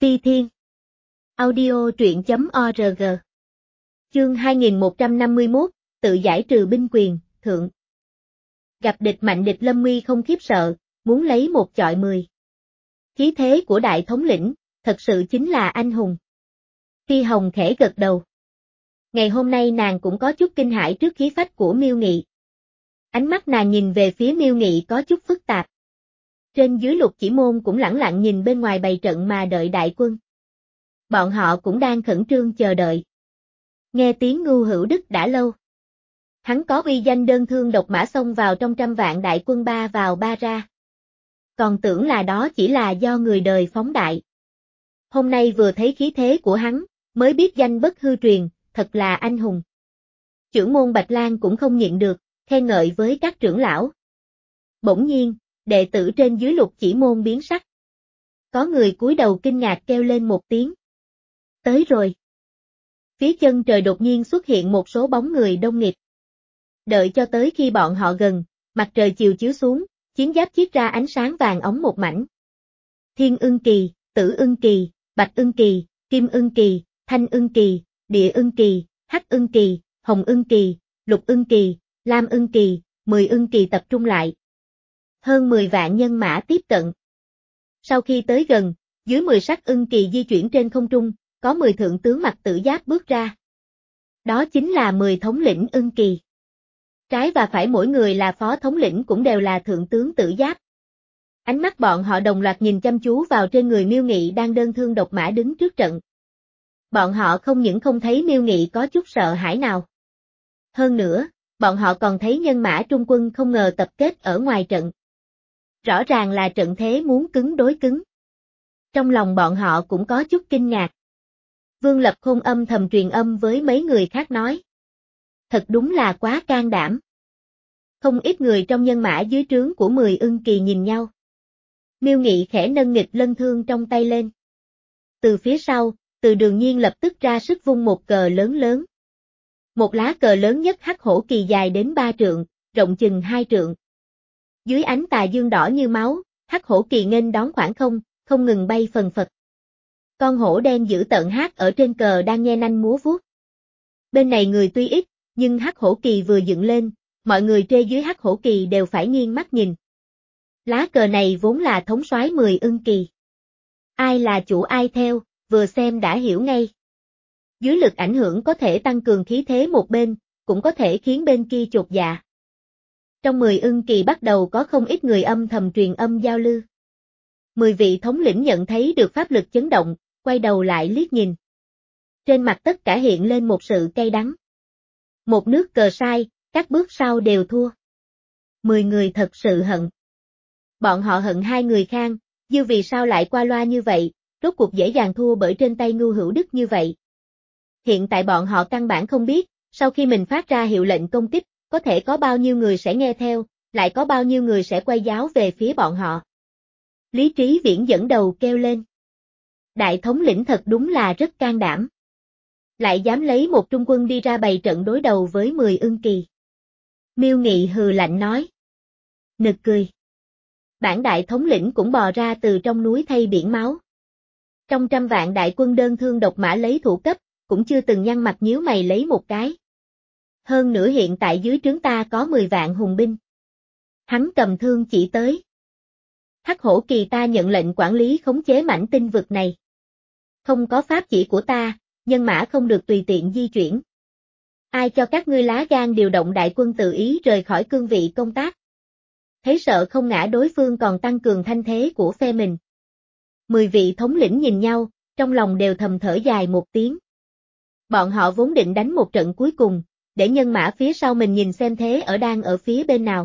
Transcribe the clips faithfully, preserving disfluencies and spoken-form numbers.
Ti Thiên. Audio truyện chấm org. Chương hai nghìn một trăm năm mươi mốt, tự giải trừ binh quyền, thượng. Gặp địch mạnh địch lâm nguy không khiếp sợ, muốn lấy một chọi mười. Khí thế của đại thống lĩnh, thật sự chính là anh hùng. Phi Hồng khẽ gật đầu. Ngày hôm nay nàng cũng có chút kinh hãi trước khí phách của Miêu Nghị. Ánh mắt nàng nhìn về phía Miêu Nghị có chút phức tạp. Trên dưới Lục Chỉ Môn cũng lẳng lặng nhìn bên ngoài bày trận mà đợi đại quân. Bọn họ cũng đang khẩn trương chờ đợi. Nghe tiếng Ngưu Hữu Đức đã lâu. Hắn có uy danh đơn thương độc mã xông vào trong trăm vạn đại quân ba vào ba ra. Còn tưởng là đó chỉ là do người đời phóng đại. Hôm nay vừa thấy khí thế của hắn, mới biết danh bất hư truyền, thật là anh hùng. Trưởng môn Bạch Lan cũng không nhịn được, khen ngợi với các trưởng lão. Bỗng nhiên, đệ tử trên dưới Lục Chỉ Môn biến sắc. Có người cúi đầu kinh ngạc kêu lên một tiếng. Tới rồi. Phía chân trời đột nhiên xuất hiện một số bóng người đông nghịt. Đợi cho tới khi bọn họ gần, mặt trời chiều chiếu xuống, chiến giáp chiết ra ánh sáng vàng óng một mảnh. Thiên Ưng Kỳ, Tử Ưng Kỳ, Bạch Ưng Kỳ, Kim Ưng Kỳ, Thanh Ưng Kỳ, Địa Ưng Kỳ, Hắc Ưng Kỳ, Hồng Ưng Kỳ, Lục Ưng Kỳ, Lam Ưng Kỳ, mười Ưng Kỳ tập trung lại. Hơn mười vạn nhân mã tiếp cận. Sau khi tới gần, dưới mười sắc Ưng Kỳ di chuyển trên không trung, có mười thượng tướng mặc tử giáp bước ra. Đó chính là mười thống lĩnh Ưng Kỳ. Trái và phải mỗi người là phó thống lĩnh cũng đều là thượng tướng tử giáp. Ánh mắt bọn họ đồng loạt nhìn chăm chú vào trên người Miêu Nghị đang đơn thương độc mã đứng trước trận. Bọn họ không những không thấy Miêu Nghị có chút sợ hãi nào. Hơn nữa, bọn họ còn thấy nhân mã trung quân không ngờ tập kết ở ngoài trận. Rõ ràng là trận thế muốn cứng đối cứng. Trong lòng bọn họ cũng có chút kinh ngạc. Vương Lập Khôn âm thầm truyền âm với mấy người khác nói. Thật đúng là quá can đảm. Không ít người trong nhân mã dưới trướng của mười Ưng Kỳ nhìn nhau. Miêu Nghị khẽ nâng nghịch lân thương trong tay lên. Từ phía sau, Từ Đường Nhiên lập tức ra sức vung một cờ lớn lớn. Một lá cờ lớn nhất Hắc Hổ Kỳ dài đến ba trượng, rộng chừng hai trượng. Dưới ánh tà dương đỏ như máu, Hắc Hổ Kỳ nghênh đón khoảng không, không ngừng bay phần phật. Con hổ đen dữ tợn hát ở trên cờ đang nhe nanh múa vuốt. Bên này người tuy ít, nhưng Hắc Hổ Kỳ vừa dựng lên, mọi người trê dưới Hắc Hổ Kỳ đều phải nghiêng mắt nhìn. Lá cờ này vốn là thống soái mười Ưng Kỳ. Ai là chủ ai theo, vừa xem đã hiểu ngay. Dưới lực ảnh hưởng có thể tăng cường khí thế một bên, cũng có thể khiến bên kia chột dạ. Trong mười Ưng Kỳ bắt đầu có không ít người âm thầm truyền âm giao lưu. Mười vị thống lĩnh nhận thấy được pháp lực chấn động, quay đầu lại liếc nhìn. Trên mặt tất cả hiện lên một sự cay đắng. Một nước cờ sai, các bước sau đều thua. Mười người thật sự hận. Bọn họ hận hai người Khang, Dư vì sao lại qua loa như vậy, rốt cuộc dễ dàng thua bởi trên tay Ngưu Hữu Đức như vậy. Hiện tại bọn họ căn bản không biết, sau khi mình phát ra hiệu lệnh công kích, có thể có bao nhiêu người sẽ nghe theo, lại có bao nhiêu người sẽ quay giáo về phía bọn họ. Lý Trí Viễn dẫn đầu kêu lên. Đại thống lĩnh thật đúng là rất can đảm. Lại dám lấy một trung quân đi ra bày trận đối đầu với mười Ưng Kỳ. Miêu Nghị hừ lạnh nói. Nực cười. Bản đại thống lĩnh cũng bò ra từ trong núi thay biển máu. Trong trăm vạn đại quân đơn thương độc mã lấy thủ cấp, cũng chưa từng nhăn mặt nhíu mày lấy một cái. Hơn nữa hiện tại dưới trướng ta có mười vạn hùng binh. Hắn cầm thương chỉ tới. Hắc Hổ Kỳ ta nhận lệnh quản lý khống chế mảnh tinh vực này. Không có pháp chỉ của ta, nhân mã không được tùy tiện di chuyển. Ai cho các ngươi lá gan điều động đại quân tự ý rời khỏi cương vị công tác. Thấy sợ không ngã đối phương còn tăng cường thanh thế của phe mình. Mười vị thống lĩnh nhìn nhau, trong lòng đều thầm thở dài một tiếng. Bọn họ vốn định đánh một trận cuối cùng, để nhân mã phía sau mình nhìn xem thế ở đang ở phía bên nào.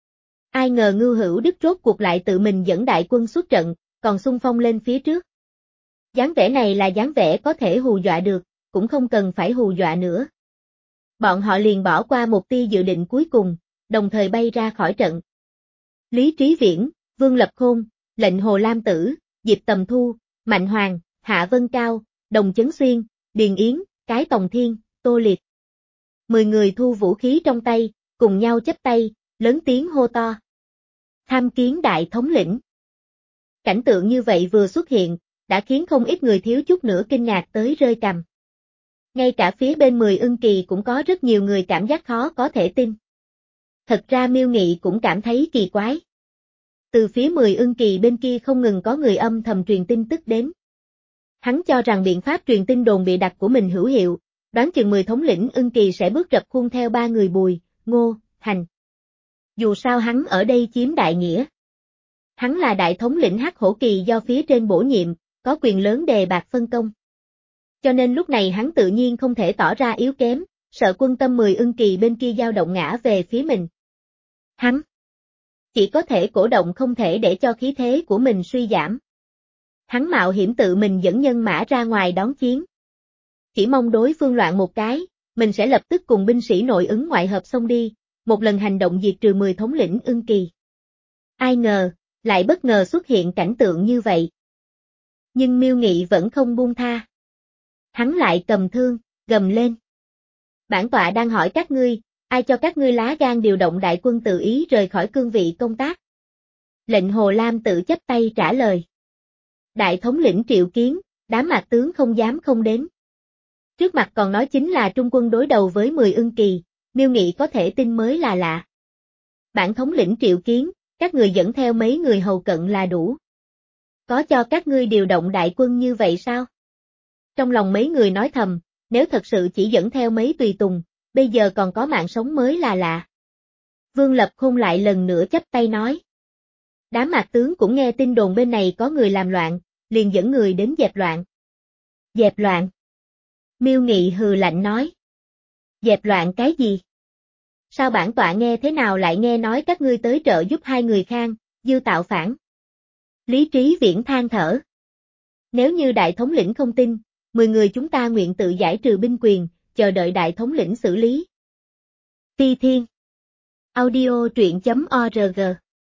Ai ngờ Ngưu Hữu Đức rốt cuộc lại tự mình dẫn đại quân xuất trận, còn xung phong lên phía trước. Dáng vẻ này là dáng vẻ có thể hù dọa được, cũng không cần phải hù dọa nữa. Bọn họ liền bỏ qua một tia dự định cuối cùng, đồng thời bay ra khỏi trận. Lý Trí Viễn, Vương Lập Khôn, Lệnh Hồ Lam Tử, Diệp Tầm Thu, Mạnh Hoàng, Hạ Vân Cao, Đồng Chấn Xuyên, Điền Yến, Cái Tòng Thiên, Tô Liệt. Mười người thu vũ khí trong tay, cùng nhau chắp tay, lớn tiếng hô to. Tham kiến đại thống lĩnh. Cảnh tượng như vậy vừa xuất hiện, đã khiến không ít người thiếu chút nữa kinh ngạc tới rơi cằm. Ngay cả phía bên Mười Ưng Kỳ cũng có rất nhiều người cảm giác khó có thể tin. Thật ra Miêu Nghị cũng cảm thấy kỳ quái. Từ phía Mười Ưng Kỳ bên kia không ngừng có người âm thầm truyền tin tức đến. Hắn cho rằng biện pháp truyền tin đồn bịa đặt của mình hữu hiệu, đoán chừng mười thống lĩnh Ưng Kỳ sẽ bước rập khuôn theo ba người Bùi, Ngô, Hành. Dù sao hắn ở đây chiếm đại nghĩa. Hắn là đại thống lĩnh Hắc Hổ Kỳ do phía trên bổ nhiệm, có quyền lớn đề bạt phân công. Cho nên lúc này hắn tự nhiên không thể tỏ ra yếu kém, sợ quân tâm Mười Ưng Kỳ bên kia dao động ngã về phía mình. Hắn chỉ có thể cổ động không thể để cho khí thế của mình suy giảm. Hắn mạo hiểm tự mình dẫn nhân mã ra ngoài đón chiến. Chỉ mong đối phương loạn một cái, mình sẽ lập tức cùng binh sĩ nội ứng ngoại hợp xông đi, một lần hành động diệt trừ mười thống lĩnh Ưng Kỳ. Ai ngờ, lại bất ngờ xuất hiện cảnh tượng như vậy. Nhưng Miêu Nghị vẫn không buông tha. Hắn lại cầm thương, gầm lên. Bản tọa đang hỏi các ngươi, ai cho các ngươi lá gan điều động đại quân tự ý rời khỏi cương vị công tác? Lệnh Hồ Lam tự chắp tay trả lời. Đại thống lĩnh Triệu Kiến, đám mạc tướng không dám không đến. Trước mặt còn nói chính là trung quân đối đầu với Mười Ưng Kỳ, Miêu Nghị có thể tin mới là lạ. Bản thống lĩnh Triệu Kiến, các người dẫn theo mấy người hầu cận là đủ. Có cho các ngươi điều động đại quân như vậy sao? Trong lòng mấy người nói thầm, nếu thật sự chỉ dẫn theo mấy tùy tùng, bây giờ còn có mạng sống mới là lạ. Vương Lập Khôn lại lần nữa chắp tay nói. Đám mạc tướng cũng nghe tin đồn bên này có người làm loạn, liền dẫn người đến dẹp loạn. Dẹp loạn? Miêu Nghị hừ lạnh nói. Dẹp loạn cái gì? Sao bản tọa nghe thế nào lại nghe nói các ngươi tới trợ giúp hai người Khang, Dư tạo phản? Lý Trí Viễn than thở. Nếu như đại thống lĩnh không tin, mười người chúng ta nguyện tự giải trừ binh quyền, chờ đợi đại thống lĩnh xử lý. Phi Thiên. Audio truyện chấm org.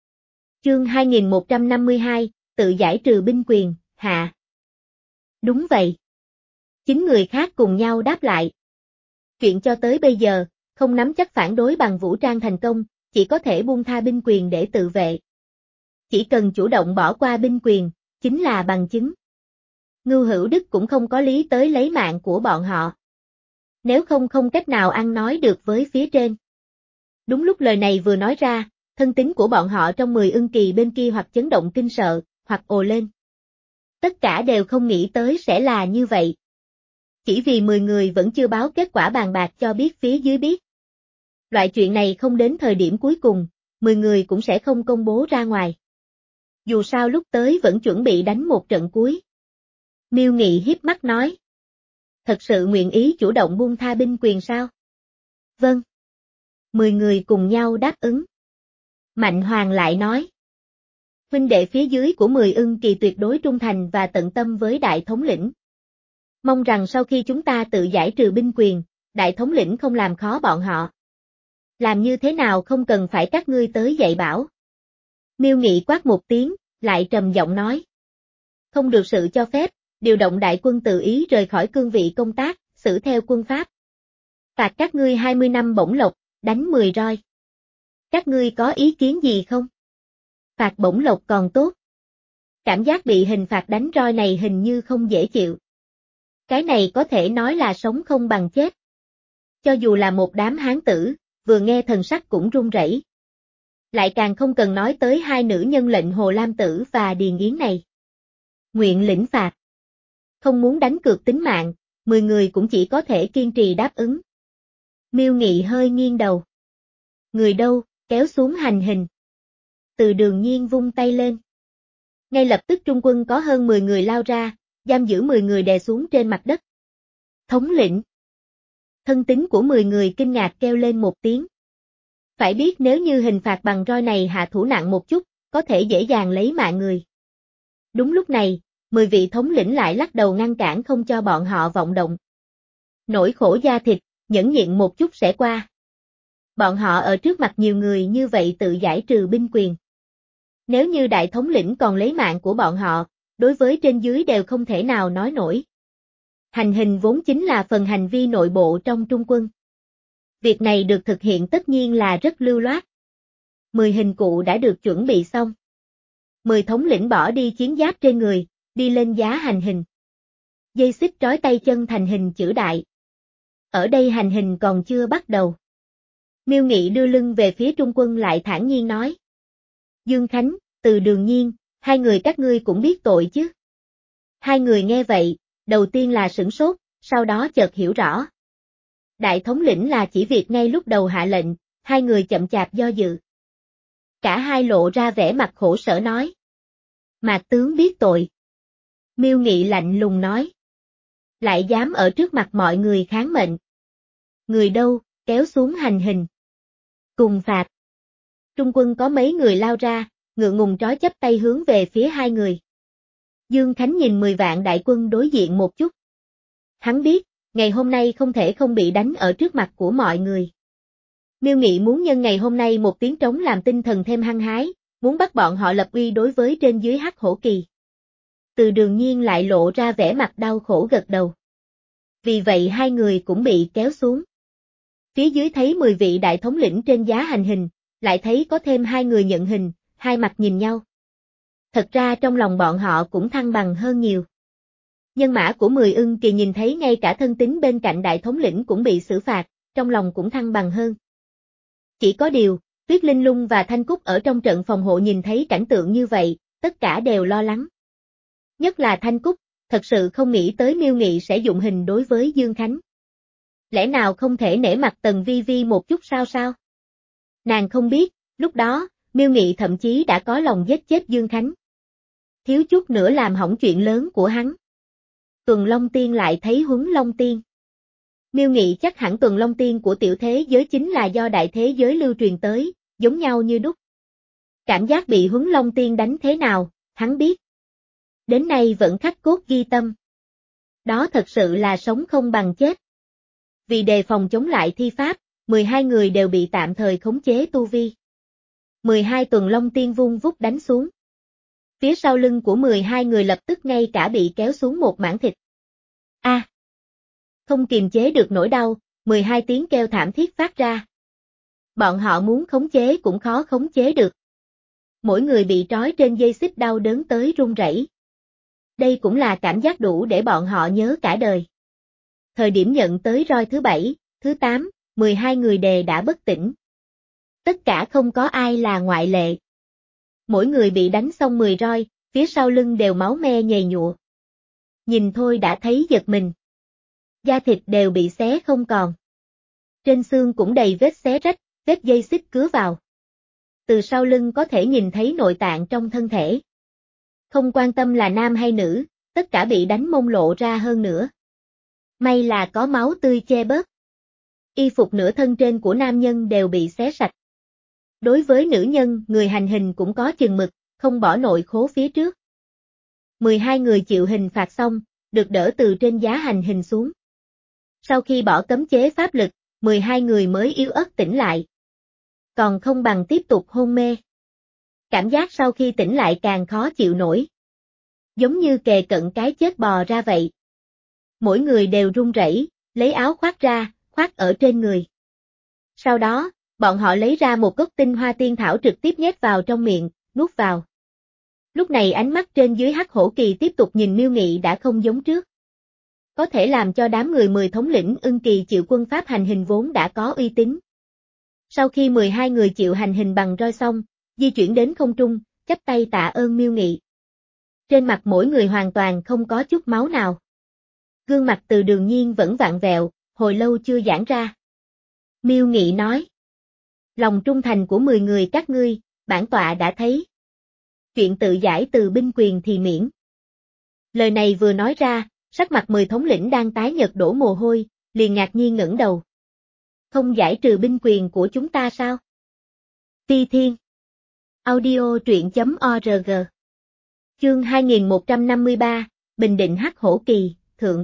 Chương hai nghìn một trăm năm mươi hai, tự giải trừ binh quyền, hạ. Đúng vậy. Chín người khác cùng nhau đáp lại. Chuyện cho tới bây giờ, không nắm chắc phản đối bằng vũ trang thành công, chỉ có thể buông tha binh quyền để tự vệ. Chỉ cần chủ động bỏ qua binh quyền, chính là bằng chứng. Ngưu Hữu Đức cũng không có lý tới lấy mạng của bọn họ. Nếu không không cách nào ăn nói được với phía trên. Đúng lúc lời này vừa nói ra, thân tín của bọn họ trong Mười Ưng Kỳ bên kia hoặc chấn động kinh sợ, hoặc ồ lên. Tất cả đều không nghĩ tới sẽ là như vậy. Chỉ vì mười người vẫn chưa báo kết quả bàn bạc cho biết phía dưới biết. Loại chuyện này không đến thời điểm cuối cùng, mười người cũng sẽ không công bố ra ngoài. Dù sao lúc tới vẫn chuẩn bị đánh một trận cuối. Miêu Nghị hiếp mắt nói. Thật sự nguyện ý chủ động buông tha binh quyền sao? Vâng. Mười người cùng nhau đáp ứng. Mạnh Hoàng lại nói. Huynh đệ phía dưới của Mười Ưng Kỳ tuyệt đối trung thành và tận tâm với đại thống lĩnh. Mong rằng sau khi chúng ta tự giải trừ binh quyền, đại thống lĩnh không làm khó bọn họ. Làm như thế nào không cần phải các ngươi tới dạy bảo. Miêu Nghị quát một tiếng, lại trầm giọng nói. Không được sự cho phép, điều động đại quân tự ý rời khỏi cương vị công tác, xử theo quân pháp. Phạt các ngươi hai mươi năm bổng lộc, đánh mười roi. Các ngươi có ý kiến gì không? Phạt bổng lộc còn tốt. Cảm giác bị hình phạt đánh roi này hình như không dễ chịu. Cái này có thể nói là sống không bằng chết. Cho dù là một đám hán tử, vừa nghe thần sắc cũng run rẩy. Lại càng không cần nói tới hai nữ nhân lệnh Hồ Lam Tử và Điền Yến này. Nguyện lĩnh phạt. Không muốn đánh cược tính mạng, mười người cũng chỉ có thể kiên trì đáp ứng. Miêu Nghị hơi nghiêng đầu. Người đâu, kéo xuống hành hình. Từ Đường Nhiên vung tay lên. Ngay lập tức trung quân có hơn mười người lao ra, giam giữ mười người đè xuống trên mặt đất. Thống lĩnh. Thân tín của mười người kinh ngạc kêu lên một tiếng. Phải biết nếu như hình phạt bằng roi này hạ thủ nặng một chút, có thể dễ dàng lấy mạng người. Đúng lúc này, mười vị thống lĩnh lại lắc đầu ngăn cản không cho bọn họ vọng động. Nỗi khổ da thịt, nhẫn nhịn một chút sẽ qua. Bọn họ ở trước mặt nhiều người như vậy tự giải trừ binh quyền. Nếu như đại thống lĩnh còn lấy mạng của bọn họ, đối với trên dưới đều không thể nào nói nổi. Hành hình vốn chính là phần hành vi nội bộ trong trung quân. Việc này được thực hiện tất nhiên là rất lưu loát. Mười hình cụ đã được chuẩn bị xong. Mười thống lĩnh bỏ đi chiến giáp trên người, đi lên giá hành hình. Dây xích trói tay chân thành hình chữ đại. Ở đây hành hình còn chưa bắt đầu. Miêu Nghị đưa lưng về phía Trung Quân lại thản nhiên nói. Dương Khánh, Từ Đường Nhiên, hai người các ngươi cũng biết tội chứ. Hai người nghe vậy, đầu tiên là sửng sốt, sau đó chợt hiểu rõ. Đại thống lĩnh là chỉ việc ngay lúc đầu hạ lệnh, hai người chậm chạp do dự. Cả hai lộ ra vẻ mặt khổ sở nói. Mạc tướng biết tội. Miêu Nghị lạnh lùng nói. Lại dám ở trước mặt mọi người kháng mệnh. Người đâu, kéo xuống hành hình. Cùng phạt. Trung Quân có mấy người lao ra, ngượng ngùng trói chấp tay hướng về phía hai người. Dương Khánh nhìn mười vạn đại quân đối diện một chút. Hắn biết, ngày hôm nay không thể không bị đánh ở trước mặt của mọi người. Miêu Nghị muốn nhân ngày hôm nay một tiếng trống làm tinh thần thêm hăng hái, muốn bắt bọn họ lập uy đối với trên dưới Hắc Hổ Kỳ. Từ Đường Nhiên lại lộ ra vẻ mặt đau khổ gật đầu. Vì vậy hai người cũng bị kéo xuống. Phía dưới thấy mười vị đại thống lĩnh trên giá hành hình, lại thấy có thêm hai người nhận hình, hai mặt nhìn nhau. Thật ra trong lòng bọn họ cũng thăng bằng hơn nhiều. Nhân mã của Mười Ưng Kỳ nhìn thấy ngay cả thân tín bên cạnh đại thống lĩnh cũng bị xử phạt, trong lòng cũng thăng bằng hơn. Chỉ có điều, Tuyết Linh Lung và Thanh Cúc ở trong trận phòng hộ nhìn thấy cảnh tượng như vậy, tất cả đều lo lắng. Nhất là Thanh Cúc, thật sự không nghĩ tới Miêu Nghị sẽ dụng hình đối với Dương Khánh. Lẽ nào không thể nể mặt Tần Vi Vi một chút sao sao? Nàng không biết, lúc đó, Miêu Nghị thậm chí đã có lòng giết chết Dương Khánh. Thiếu chút nữa làm hỏng chuyện lớn của hắn. Tuần Long Tiên lại thấy Huấn Long Tiên. Miêu Nghị chắc hẳn Tuần Long Tiên của tiểu thế giới chính là do đại thế giới lưu truyền tới, giống nhau như đúc. Cảm giác bị Huấn Long Tiên đánh thế nào, hắn biết. Đến nay vẫn khắc cốt ghi tâm. Đó thật sự là sống không bằng chết. Vì đề phòng chống lại thi pháp, mười hai người đều bị tạm thời khống chế tu vi. mười hai Tuần Long Tiên vung vút đánh xuống. Phía sau lưng của mười hai người lập tức ngay cả bị kéo xuống một mảng thịt. A! À, không kiềm chế được nỗi đau, mười hai tiếng kêu thảm thiết phát ra. Bọn họ muốn khống chế cũng khó khống chế được. Mỗi người bị trói trên dây xích đau đớn tới run rẩy. Đây cũng là cảm giác đủ để bọn họ nhớ cả đời. Thời điểm nhận tới roi thứ bảy, thứ tám, mười hai người đề đã bất tỉnh. Tất cả không có ai là ngoại lệ. Mỗi người bị đánh xong mười roi, phía sau lưng đều máu me nhầy nhụa. Nhìn thôi đã thấy giật mình. Da thịt đều bị xé không còn. Trên xương cũng đầy vết xé rách, vết dây xích cứa vào. Từ sau lưng có thể nhìn thấy nội tạng trong thân thể. Không quan tâm là nam hay nữ, tất cả bị đánh mông lộ ra hơn nữa. May là có máu tươi che bớt. Y phục nửa thân trên của nam nhân đều bị xé sạch. Đối với nữ nhân, người hành hình cũng có chừng mực, không bỏ nội khố phía trước. mười hai người chịu hình phạt xong, được đỡ từ trên giá hành hình xuống. Sau khi bỏ cấm chế pháp lực, mười hai người mới yếu ớt tỉnh lại. Còn không bằng tiếp tục hôn mê. Cảm giác sau khi tỉnh lại càng khó chịu nổi. Giống như kề cận cái chết bò ra vậy. Mỗi người đều run rẩy, lấy áo khoác ra, khoác ở trên người. Sau đó, bọn họ lấy ra một gốc tinh hoa tiên thảo trực tiếp nhét vào trong miệng, nuốt vào. Lúc này ánh mắt trên dưới Hắc Hổ Kỳ tiếp tục nhìn Miêu Nghị đã không giống trước. Có thể làm cho đám người mười thống lĩnh Ưng Kỳ chịu quân pháp hành hình vốn đã có uy tín. Sau khi mười hai người chịu hành hình bằng roi xong, di chuyển đến không trung, chắp tay tạ ơn Miêu Nghị. Trên mặt mỗi người hoàn toàn không có chút máu nào. Gương mặt Từ Đường Nhiên vẫn vặn vẹo, hồi lâu chưa giãn ra. Miêu Nghị nói. Lòng trung thành của mười người các ngươi, bản tọa đã thấy. Chuyện tự giải từ binh quyền thì miễn. Lời này vừa nói ra, sắc mặt mười thống lĩnh đang tái nhợt đổ mồ hôi, liền ngạc nhiên ngẩng đầu. Không giải trừ binh quyền của chúng ta sao? Ti Thiên. Audio truyện chấm org. Chương hai nghìn một trăm năm mươi ba, Bình Định Hắc Hổ Kỳ, Thượng.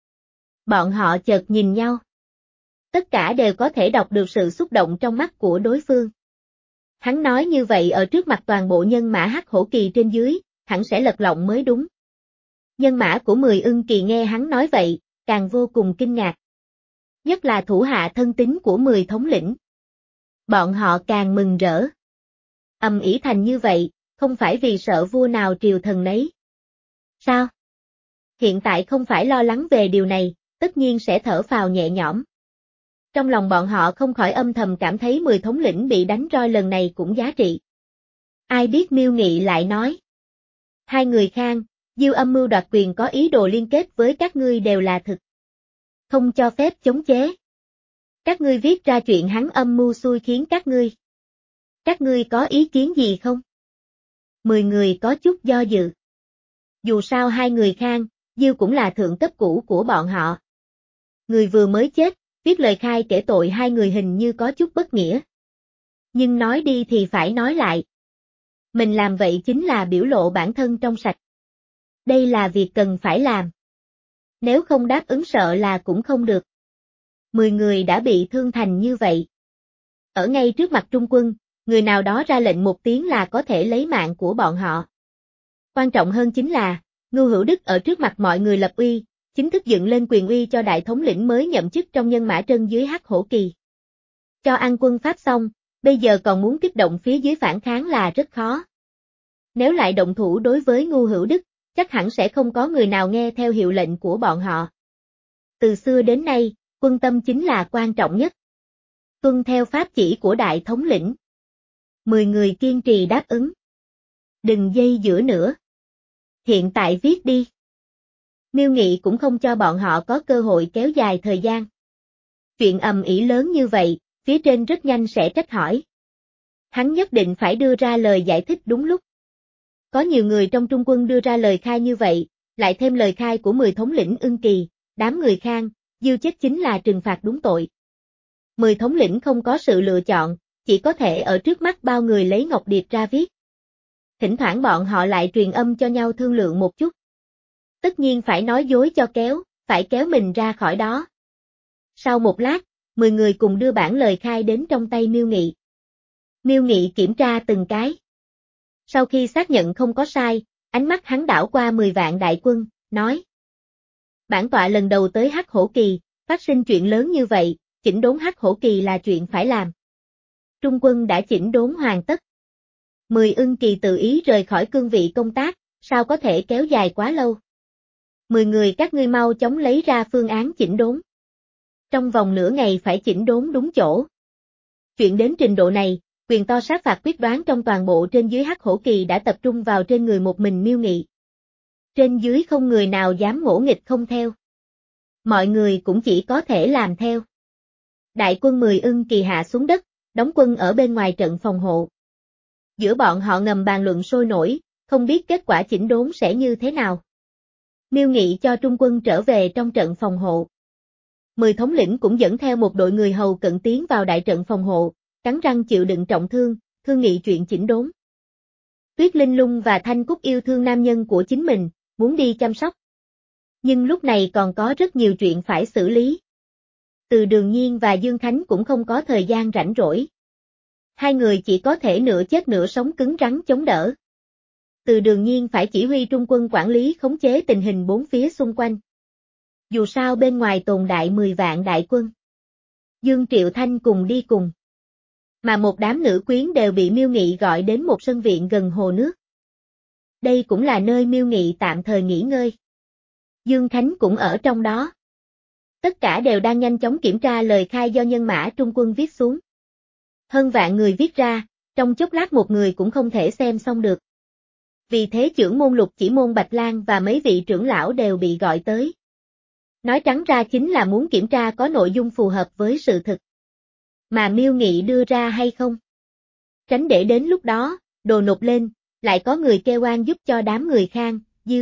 Bọn họ chợt nhìn nhau. Tất cả đều có thể đọc được sự xúc động trong mắt của đối phương. Hắn nói như vậy ở trước mặt toàn bộ nhân mã Hắc Hổ Kỳ trên dưới, hẳn sẽ lật lọng mới đúng. Nhân mã của Mười Ưng Kỳ nghe hắn nói vậy, càng vô cùng kinh ngạc. Nhất là thủ hạ thân tín của mười thống lĩnh. Bọn họ càng mừng rỡ. Ầm ĩ thành như vậy, không phải vì sợ vua nào triều thần nấy. Sao? Hiện tại không phải lo lắng về điều này, tất nhiên sẽ thở phào nhẹ nhõm. Trong lòng bọn họ không khỏi âm thầm cảm thấy mười thống lĩnh bị đánh roi lần này cũng giá trị. Ai biết Miêu Nghị lại nói. Hai người Khang, Diêu âm mưu đoạt quyền có ý đồ liên kết với các ngươi đều là thực. Không cho phép chống chế. Các ngươi viết ra chuyện hắn âm mưu xui khiến các ngươi. Các ngươi có ý kiến gì không? Mười người có chút do dự. Dù sao hai người Khang, Diêu cũng là thượng cấp cũ của bọn họ. Người vừa mới chết, viết lời khai kể tội hai người hình như có chút bất nghĩa. Nhưng nói đi thì phải nói lại. Mình làm vậy chính là biểu lộ bản thân trong sạch. Đây là việc cần phải làm. Nếu không đáp ứng sợ là cũng không được. Mười người đã bị thương thành như vậy. Ở ngay trước mặt Trung quân, người nào đó ra lệnh một tiếng là có thể lấy mạng của bọn họ. Quan trọng hơn chính là, Ngưu Hữu Đức ở trước mặt mọi người lập uy, chính thức dựng lên quyền uy cho đại thống lĩnh mới nhậm chức trong Nhân Mã Trân dưới Hắc Hổ Kỳ. Cho ăn quân Pháp xong, bây giờ còn muốn kích động phía dưới phản kháng là rất khó. Nếu lại động thủ đối với Ngưu Hữu Đức, chắc hẳn sẽ không có người nào nghe theo hiệu lệnh của bọn họ. Từ xưa đến nay, quân tâm chính là quan trọng nhất. Tuân theo pháp chỉ của đại thống lĩnh. Mười người kiên trì đáp ứng. Đừng dây dữa nữa. Hiện tại viết đi. Miêu Nghị cũng không cho bọn họ có cơ hội kéo dài thời gian. Chuyện ầm ĩ lớn như vậy, phía trên rất nhanh sẽ trách hỏi. Hắn nhất định phải đưa ra lời giải thích đúng lúc. Có nhiều người trong Trung quân đưa ra lời khai như vậy, lại thêm lời khai của mười thống lĩnh Ưng Kỳ, đám người Khang, Diêu chết chính là trừng phạt đúng tội. Mười thống lĩnh không có sự lựa chọn, chỉ có thể ở trước mắt bao người lấy ngọc điệp ra viết. Thỉnh thoảng bọn họ lại truyền âm cho nhau thương lượng một chút. Tất nhiên phải nói dối cho kéo, phải kéo mình ra khỏi đó. Sau một lát, mười người cùng đưa bản lời khai đến trong tay Miêu Nghị. Miêu Nghị kiểm tra từng cái. Sau khi xác nhận không có sai, ánh mắt hắn đảo qua mười vạn đại quân, nói. Bản tọa lần đầu tới Hắc Hổ Kỳ, phát sinh chuyện lớn như vậy, chỉnh đốn Hắc Hổ Kỳ là chuyện phải làm. Trung quân đã chỉnh đốn hoàn tất. Mười Ưng Kỳ tự ý rời khỏi cương vị công tác, sao có thể kéo dài quá lâu. Mười người các ngươi mau chóng lấy ra phương án chỉnh đốn. Trong vòng nửa ngày phải chỉnh đốn đúng chỗ. Chuyện đến trình độ này, quyền to sát phạt quyết đoán trong toàn bộ trên dưới Hắc Hổ Kỳ đã tập trung vào trên người một mình Miêu Nghị. Trên dưới không người nào dám ngỗ nghịch không theo. Mọi người cũng chỉ có thể làm theo. Đại quân mười Ưng Kỳ hạ xuống đất, đóng quân ở bên ngoài trận phòng hộ. Giữa bọn họ ngầm bàn luận sôi nổi, không biết kết quả chỉnh đốn sẽ như thế nào. Miêu Nghị cho trung quân trở về trong trận phòng hộ. Mười thống lĩnh cũng dẫn theo một đội người hầu cận tiến vào đại trận phòng hộ, cắn răng chịu đựng trọng thương, thương nghị chuyện chỉnh đốn. Tuyết Linh Lung và Thanh Cúc yêu thương nam nhân của chính mình, muốn đi chăm sóc. Nhưng lúc này còn có rất nhiều chuyện phải xử lý. Từ Đường Nhiên và Dương Khánh cũng không có thời gian rảnh rỗi. Hai người chỉ có thể nửa chết nửa sống cứng rắn chống đỡ. Từ Đường Nhiên phải chỉ huy trung quân quản lý khống chế tình hình bốn phía xung quanh. Dù sao bên ngoài tồn đại mười vạn đại quân. Dương Triệu Thanh cùng đi cùng. Mà một đám nữ quyến đều bị Miêu Nghị gọi đến một sân viện gần hồ nước. Đây cũng là nơi Miêu Nghị tạm thời nghỉ ngơi. Dương Khánh cũng ở trong đó. Tất cả đều đang nhanh chóng kiểm tra lời khai do nhân mã trung quân viết xuống. Hơn vạn người viết ra, trong chốc lát một người cũng không thể xem xong được. Vì thế chưởng môn Lục Chỉ Môn Bạch Lan và mấy vị trưởng lão đều bị gọi tới. Nói trắng ra chính là muốn kiểm tra có nội dung phù hợp với sự thực mà Miêu Nghị đưa ra hay không. Tránh để đến lúc đó, đồ nộp lên, lại có người kêu oan giúp cho đám người Khang, Diêu.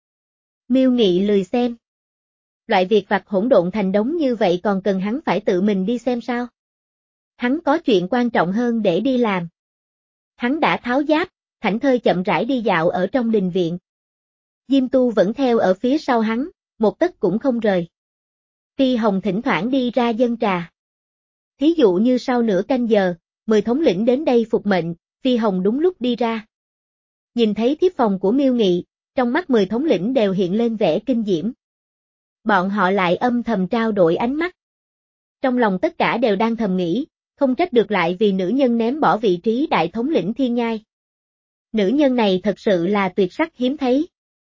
Miêu Nghị lười xem. Loại việc vặt hỗn độn thành đống như vậy còn cần hắn phải tự mình đi xem sao? Hắn có chuyện quan trọng hơn để đi làm. Hắn đã tháo giáp, thảnh thơi chậm rãi đi dạo ở trong đình viện. Diêm Tu vẫn theo ở phía sau hắn, một tấc cũng không rời. Phi Hồng thỉnh thoảng đi ra dâng trà. Thí dụ như sau nửa canh giờ, mười thống lĩnh đến đây phục mệnh, Phi Hồng đúng lúc đi ra. Nhìn thấy thiếp phòng của Miêu Nghị, trong mắt mười thống lĩnh đều hiện lên vẻ kinh diễm. Bọn họ lại âm thầm trao đổi ánh mắt. Trong lòng tất cả đều đang thầm nghĩ, không trách được lại vì nữ nhân ném bỏ vị trí đại thống lĩnh thiên nhai. Nữ nhân này thật sự là tuyệt sắc hiếm thấy.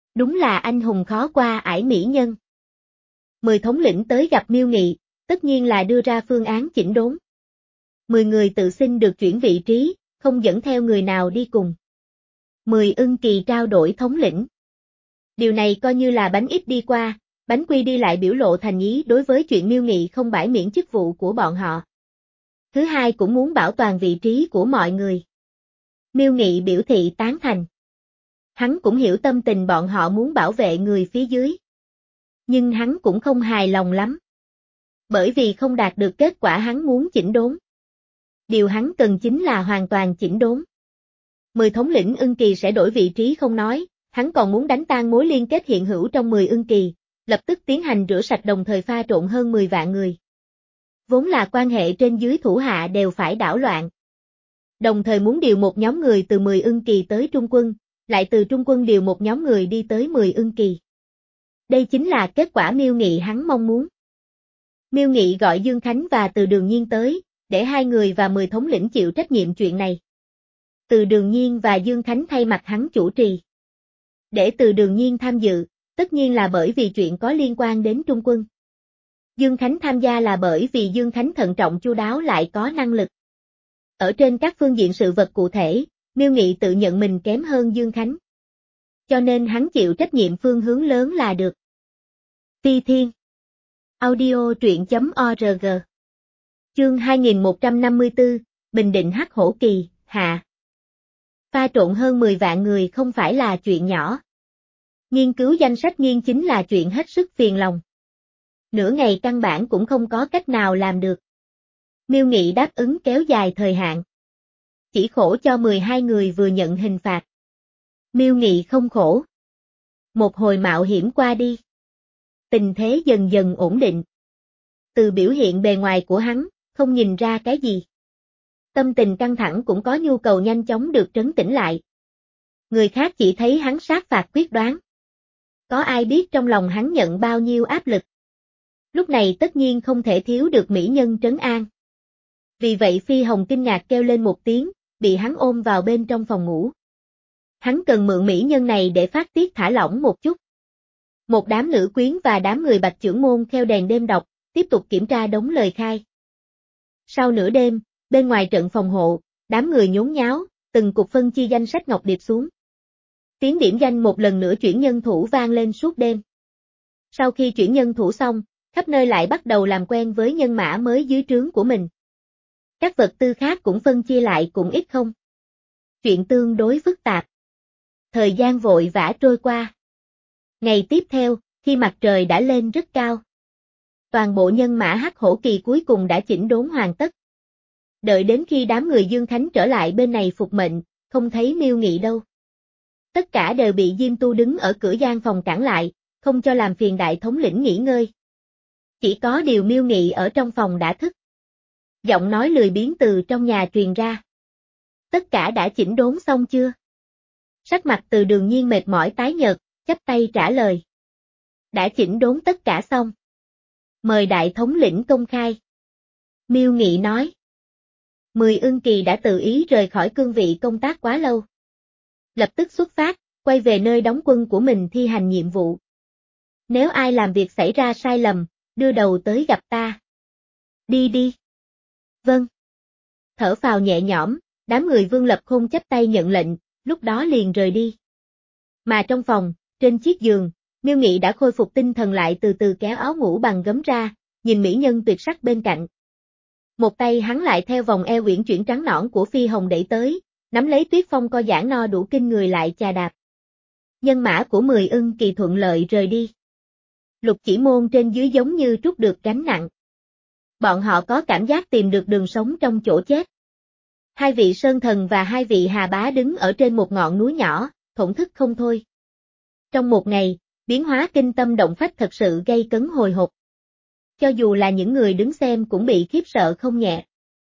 Đúng là anh hùng khó qua ải mỹ nhân. Mười thống lĩnh tới gặp Miêu Nghị, tất nhiên là đưa ra phương án chỉnh đốn. Mười người tự xin được chuyển vị trí, không dẫn theo người nào đi cùng. Mười ưng kỳ trao đổi thống lĩnh. Điều này coi như là bánh ít đi qua, bánh quy đi lại biểu lộ thành ý đối với chuyện Miêu Nghị không bãi miễn chức vụ của bọn họ. Thứ hai cũng muốn bảo toàn vị trí của mọi người. Miêu Nghị biểu thị tán thành. Hắn cũng hiểu tâm tình bọn họ muốn bảo vệ người phía dưới. Nhưng hắn cũng không hài lòng lắm. Bởi vì không đạt được kết quả hắn muốn chỉnh đốn. Điều hắn cần chính là hoàn toàn chỉnh đốn. Mười thống lĩnh ưng kỳ sẽ đổi vị trí không nói, hắn còn muốn đánh tan mối liên kết hiện hữu trong mười ưng kỳ, lập tức tiến hành rửa sạch đồng thời pha trộn hơn mười vạn người. Vốn là quan hệ trên dưới thủ hạ đều phải đảo loạn. Đồng thời muốn điều một nhóm người từ mười ưng kỳ tới Trung quân, lại từ Trung quân điều một nhóm người đi tới mười ưng kỳ. Đây chính là kết quả Miêu Nghị hắn mong muốn. Miêu Nghị gọi Dương Khánh và Từ Đường Nhiên tới, để hai người và mười thống lĩnh chịu trách nhiệm chuyện này. Từ Đường Nhiên và Dương Khánh thay mặt hắn chủ trì. Để Từ Đường Nhiên tham dự, tất nhiên là bởi vì chuyện có liên quan đến Trung quân. Dương Khánh tham gia là bởi vì Dương Khánh thận trọng chu đáo lại có năng lực. Ở trên các phương diện sự vật cụ thể, Miêu Nghị tự nhận mình kém hơn Dương Khánh. Cho nên hắn chịu trách nhiệm phương hướng lớn là được. Phi Thiên Audio truyện.org Chương hai nghìn một trăm năm mươi tư, Bình Định Hắc Hổ Kỳ, hạ. Pha trộn hơn mười vạn người không phải là chuyện nhỏ. Nghiên cứu danh sách nghiên chính là chuyện hết sức phiền lòng. Nửa ngày căn bản cũng không có cách nào làm được. Miêu Nghị đáp ứng kéo dài thời hạn. Chỉ khổ cho mười hai người vừa nhận hình phạt. Miêu Nghị không khổ. Một hồi mạo hiểm qua đi. Tình thế dần dần ổn định. Từ biểu hiện bề ngoài của hắn, không nhìn ra cái gì. Tâm tình căng thẳng cũng có nhu cầu nhanh chóng được trấn tĩnh lại. Người khác chỉ thấy hắn sát phạt quyết đoán. Có ai biết trong lòng hắn nhận bao nhiêu áp lực. Lúc này tất nhiên không thể thiếu được mỹ nhân trấn an. Vì vậy Phi Hồng kinh ngạc kêu lên một tiếng, bị hắn ôm vào bên trong phòng ngủ. Hắn cần mượn mỹ nhân này để phát tiết thả lỏng một chút. Một đám nữ quyến và đám người Bạch Chưởng môn theo đèn đêm đọc, tiếp tục kiểm tra đống lời khai. Sau nửa đêm, bên ngoài trận phòng hộ, đám người nhốn nháo, từng cục phân chia danh sách ngọc điệp xuống. Tiếng điểm danh một lần nữa chuyển nhân thủ vang lên suốt đêm. Sau khi chuyển nhân thủ xong, khắp nơi lại bắt đầu làm quen với nhân mã mới dưới trướng của mình. Các vật tư khác cũng phân chia lại cũng ít không. Chuyện tương đối phức tạp. Thời gian vội vã trôi qua. Ngày tiếp theo, khi mặt trời đã lên rất cao. Toàn bộ nhân mã Hắc Hổ Kỳ cuối cùng đã chỉnh đốn hoàn tất. Đợi đến khi đám người Dương Khánh trở lại bên này phục mệnh, không thấy Miêu Nghị đâu. Tất cả đều bị Diêm Tu đứng ở cửa gian phòng cản lại, không cho làm phiền đại thống lĩnh nghỉ ngơi. Chỉ có điều Miêu Nghị ở trong phòng đã thức. Giọng nói lười biếng từ trong nhà truyền ra. Tất cả đã chỉnh đốn xong chưa? Sắc mặt Từ Đường Nhiên mệt mỏi tái nhợt, chắp tay trả lời. Đã chỉnh đốn tất cả xong. Mời đại thống lĩnh công khai. Miêu Nghị nói. Mười ưng kỳ đã tự ý rời khỏi cương vị công tác quá lâu. Lập tức xuất phát, quay về nơi đóng quân của mình thi hành nhiệm vụ. Nếu ai làm việc xảy ra sai lầm, đưa đầu tới gặp ta. Đi đi. Vâng. Thở phào nhẹ nhõm, đám người Vương Lập Khôn chắp tay nhận lệnh, lúc đó liền rời đi. Mà trong phòng, trên chiếc giường, Miêu Nghị đã khôi phục tinh thần lại từ từ kéo áo ngủ bằng gấm ra, nhìn mỹ nhân tuyệt sắc bên cạnh. Một tay hắn lại theo vòng eo uyển chuyển trắng nõn của Phi Hồng đẩy tới, nắm lấy Tuyết Phong co giãn no đủ kinh người lại chà đạp. Nhân mã của mười ưng kỳ thuận lợi rời đi. Lục Chỉ Môn trên dưới giống như trút được gánh nặng. Bọn họ có cảm giác tìm được đường sống trong chỗ chết. Hai vị Sơn Thần và hai vị Hà Bá đứng ở trên một ngọn núi nhỏ, thổn thức không thôi. Trong một ngày, biến hóa kinh tâm động phách thật sự gây cấn hồi hộp. Cho dù là những người đứng xem cũng bị khiếp sợ không nhẹ.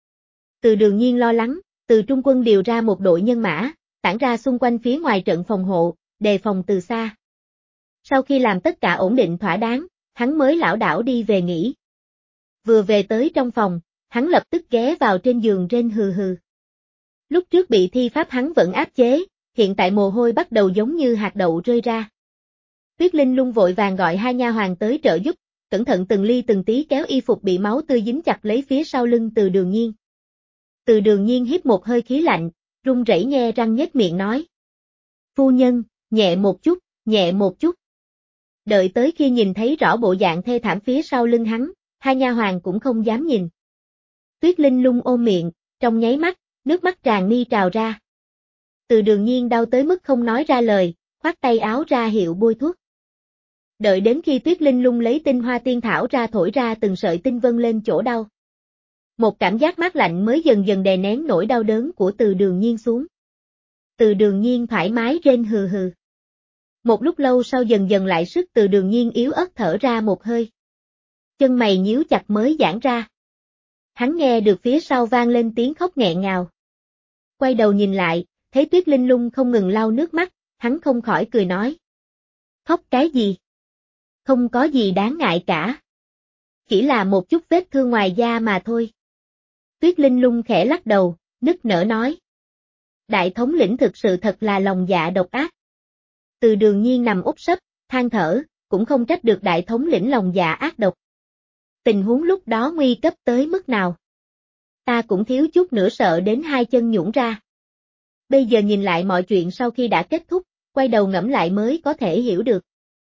Từ Đường Nhiên lo lắng, từ Trung quân điều ra một đội nhân mã, tản ra xung quanh phía ngoài trận phòng hộ, đề phòng từ xa. Sau khi làm tất cả ổn định thỏa đáng, hắn mới lảo đảo đi về nghỉ. Vừa về tới trong phòng, hắn lập tức ghé vào trên giường rên hừ hừ. Lúc trước bị thi pháp hắn vẫn áp chế, hiện tại mồ hôi bắt đầu giống như hạt đậu rơi ra. Tuyết Linh Lung vội vàng gọi hai nha hoàn tới trợ giúp, cẩn thận từng ly từng tí kéo y phục bị máu tươi dính chặt lấy phía sau lưng Từ Đường Nhiên. Từ Đường Nhiên hít một hơi khí lạnh, run rẩy nhe răng nhếch miệng nói. Phu nhân, nhẹ một chút, nhẹ một chút. Đợi tới khi nhìn thấy rõ bộ dạng thê thảm phía sau lưng hắn, hai nha hoàn cũng không dám nhìn. Tuyết Linh Lung ôm miệng, trong nháy mắt, nước mắt tràn mi trào ra. Từ Đường Nhiên đau tới mức không nói ra lời, khoát tay áo ra hiệu bôi thuốc. Đợi đến khi Tuyết Linh Lung lấy tinh hoa tiên thảo ra thổi ra từng sợi tinh vân lên chỗ đau. Một cảm giác mát lạnh mới dần dần đè nén nỗi đau đớn của Từ Đường Nhiên xuống. Từ Đường Nhiên thoải mái rên hừ hừ. Một lúc lâu sau dần dần lại sức Từ Đường Nhiên yếu ớt thở ra một hơi. Chân mày nhíu chặt mới giãn ra. Hắn nghe được phía sau vang lên tiếng khóc nghẹn ngào. Quay đầu nhìn lại, thấy Tuyết Linh Lung không ngừng lau nước mắt, hắn không khỏi cười nói. Khóc cái gì? Không có gì đáng ngại cả. Chỉ là một chút vết thương ngoài da mà thôi. Tuyết Linh Lung khẽ lắc đầu, nức nở nói. Đại thống lĩnh thực sự thật là lòng dạ độc ác. Từ Đường Nhiên nằm úp sấp, than thở, cũng không trách được đại thống lĩnh lòng dạ ác độc. Tình huống lúc đó nguy cấp tới mức nào? Ta cũng thiếu chút nữa sợ đến hai chân nhũn ra. Bây giờ nhìn lại mọi chuyện sau khi đã kết thúc, quay đầu ngẫm lại mới có thể hiểu được.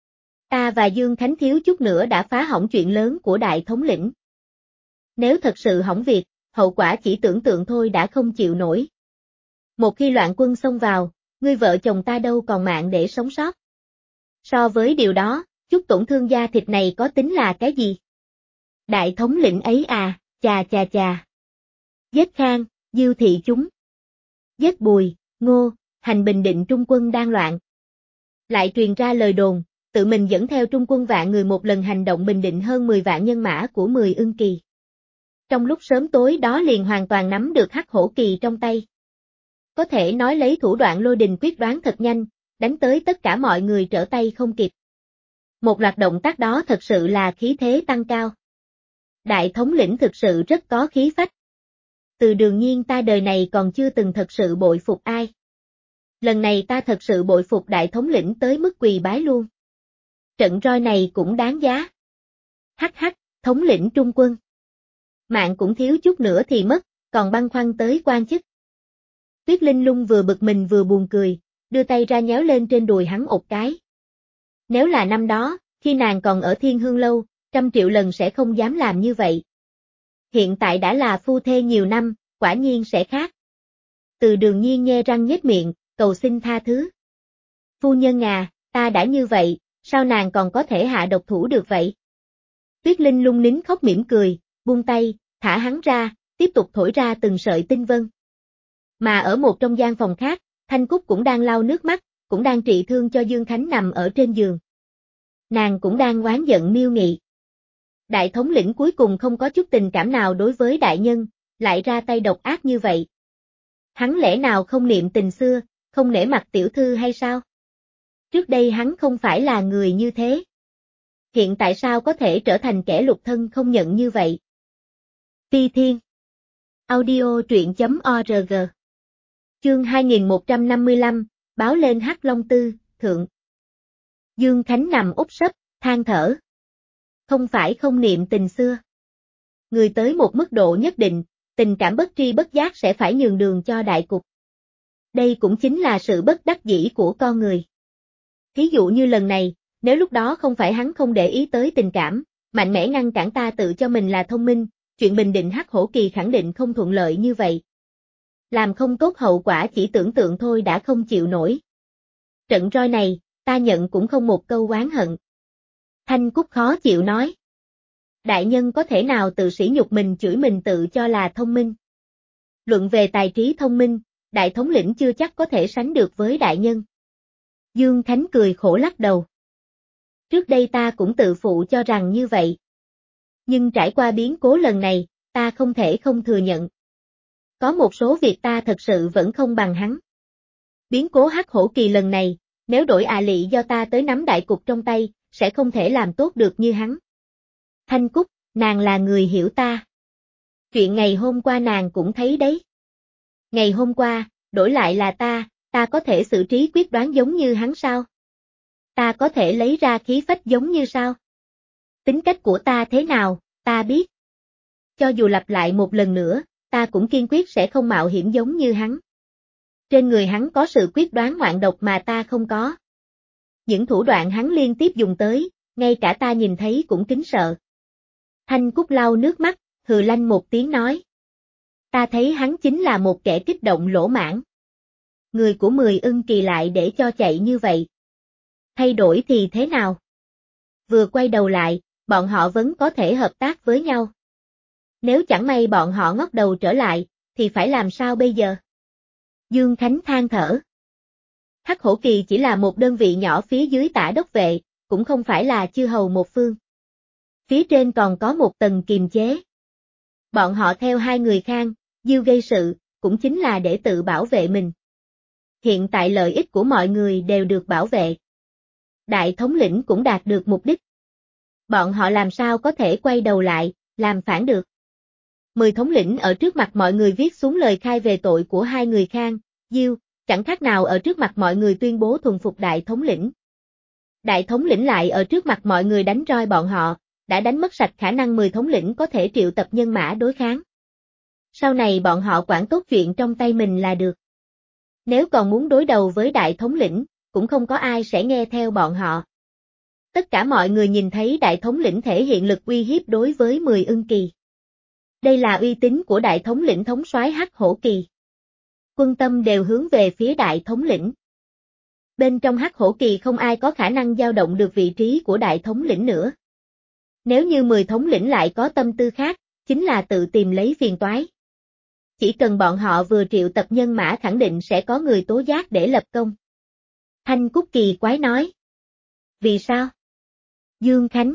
Ta và Dương Khánh thiếu chút nữa đã phá hỏng chuyện lớn của đại thống lĩnh. Nếu thật sự hỏng việc, hậu quả chỉ tưởng tượng thôi đã không chịu nổi. Một khi loạn quân xông vào, ngươi vợ chồng ta đâu còn mạng để sống sót. So với điều đó, chút tổn thương da thịt này có tính là cái gì? Đại thống lĩnh ấy à, chà chà chà. Giết Khang, Diêu thị chúng. Giết Bùi, Ngô, Hành Bình Định Trung quân đang loạn. Lại truyền ra lời đồn, tự mình dẫn theo Trung quân vạn người một lần hành động bình định hơn mười vạn nhân mã của mười ưng kỳ. Trong lúc sớm tối đó liền hoàn toàn nắm được Hắc Hổ kỳ trong tay. Có thể nói lấy thủ đoạn lôi đình quyết đoán thật nhanh, đánh tới tất cả mọi người trở tay không kịp. Một loạt động tác đó thật sự là khí thế tăng cao. Đại thống lĩnh thực sự rất có khí phách. Từ Đường Nhiên ta đời này còn chưa từng thật sự bội phục ai. Lần này ta thật sự bội phục đại thống lĩnh tới mức quỳ bái luôn. Trận roi này cũng đáng giá. Hắc hắc, thống lĩnh trung quân. Mạng cũng thiếu chút nữa thì mất, còn băn khoăn tới quan chức. Tuyết Linh Lung vừa bực mình vừa buồn cười, đưa tay ra nhéo lên trên đùi hắn một cái. Nếu là năm đó, khi nàng còn ở Thiên Hương Lâu, trăm triệu lần sẽ không dám làm như vậy. Hiện tại đã là phu thê nhiều năm, quả nhiên sẽ khác. Từ Đường Nhiên nhe răng nhếch miệng, cầu xin tha thứ. Phu nhân à, ta đã như vậy, sao nàng còn có thể hạ độc thủ được vậy? Tuyết Linh Lung nín khóc mỉm cười, buông tay, thả hắn ra, tiếp tục thổi ra từng sợi tinh vân. Mà ở một trong gian phòng khác, Thanh Cúc cũng đang lau nước mắt, cũng đang trị thương cho Dương Khánh nằm ở trên giường. Nàng cũng đang oán giận miêu nghị. Đại thống lĩnh cuối cùng không có chút tình cảm nào đối với đại nhân, lại ra tay độc ác như vậy. Hắn lẽ nào không niệm tình xưa, không nể mặt tiểu thư hay sao? Trước đây hắn không phải là người như thế. Hiện tại sao có thể trở thành kẻ lục thân không nhận như vậy? Ti Thiên Audio truyện chấm org Chương hai nghìn một trăm năm mươi lăm, báo lên Hắc Long Tư, thượng. Dương Khánh nằm úp sấp, than thở. Không phải không niệm tình xưa. Người tới một mức độ nhất định, tình cảm bất tri bất giác sẽ phải nhường đường cho đại cục. Đây cũng chính là sự bất đắc dĩ của con người. Thí dụ như lần này, nếu lúc đó không phải hắn không để ý tới tình cảm, mạnh mẽ ngăn cản ta tự cho mình là thông minh, chuyện bình định Hắc Hổ kỳ khẳng định không thuận lợi như vậy. Làm không tốt hậu quả chỉ tưởng tượng thôi đã không chịu nổi. Trận roi này, ta nhận cũng không một câu oán hận. Thanh Cúc khó chịu nói. Đại nhân có thể nào tự sỉ nhục mình chửi mình tự cho là thông minh. Luận về tài trí thông minh, đại thống lĩnh chưa chắc có thể sánh được với đại nhân. Dương Khánh cười khổ lắc đầu. Trước đây ta cũng tự phụ cho rằng như vậy. Nhưng trải qua biến cố lần này, ta không thể không thừa nhận. Có một số việc ta thật sự vẫn không bằng hắn. Biến cố Hắc Hổ kỳ lần này, nếu đổi à lị do ta tới nắm đại cục trong tay, sẽ không thể làm tốt được như hắn. Thanh Cúc, nàng là người hiểu ta. Chuyện ngày hôm qua nàng cũng thấy đấy. Ngày hôm qua, đổi lại là ta, ta có thể xử trí quyết đoán giống như hắn sao? Ta có thể lấy ra khí phách giống như sao? Tính cách của ta thế nào, ta biết. Cho dù lặp lại một lần nữa, ta cũng kiên quyết sẽ không mạo hiểm giống như hắn. Trên người hắn có sự quyết đoán ngoạn độc mà ta không có. Những thủ đoạn hắn liên tiếp dùng tới, ngay cả ta nhìn thấy cũng kính sợ. Thanh Cúc lau nước mắt, hừ lanh một tiếng nói. Ta thấy hắn chính là một kẻ kích động lỗ mãn. Người của Mười Ưng Kỳ lại để cho chạy như vậy. Thay đổi thì thế nào? Vừa quay đầu lại, bọn họ vẫn có thể hợp tác với nhau. Nếu chẳng may bọn họ ngóc đầu trở lại, thì phải làm sao bây giờ? Dương Khánh than thở. Hắc Hổ Kỳ chỉ là một đơn vị nhỏ phía dưới Tả Đốc Vệ, cũng không phải là chư hầu một phương. Phía trên còn có một tầng kiềm chế. Bọn họ theo hai người Khang, Diêu gây sự, cũng chính là để tự bảo vệ mình. Hiện tại lợi ích của mọi người đều được bảo vệ. Đại thống lĩnh cũng đạt được mục đích. Bọn họ làm sao có thể quay đầu lại, làm phản được. Mười thống lĩnh ở trước mặt mọi người viết xuống lời khai về tội của hai người Khang, Diêu, chẳng khác nào ở trước mặt mọi người tuyên bố thuần phục đại thống lĩnh. Đại thống lĩnh lại ở trước mặt mọi người đánh roi bọn họ, đã đánh mất sạch khả năng mười thống lĩnh có thể triệu tập nhân mã đối kháng. Sau này bọn họ quản tốt chuyện trong tay mình là được. Nếu còn muốn đối đầu với đại thống lĩnh, cũng không có ai sẽ nghe theo bọn họ. Tất cả mọi người nhìn thấy đại thống lĩnh thể hiện lực uy hiếp đối với Mười Ưng Kỳ. Đây là uy tín của đại thống lĩnh thống soái Hắc Hổ Kỳ. Quân tâm đều hướng về phía đại thống lĩnh. Bên trong Hắc Hổ Kỳ không ai có khả năng dao động được vị trí của đại thống lĩnh nữa. Nếu như mười thống lĩnh lại có tâm tư khác, chính là tự tìm lấy phiền toái. Chỉ cần bọn họ vừa triệu tập nhân mã khẳng định sẽ có người tố giác để lập công. Thanh Cúc kỳ quái nói. Vì sao? Dương Khánh.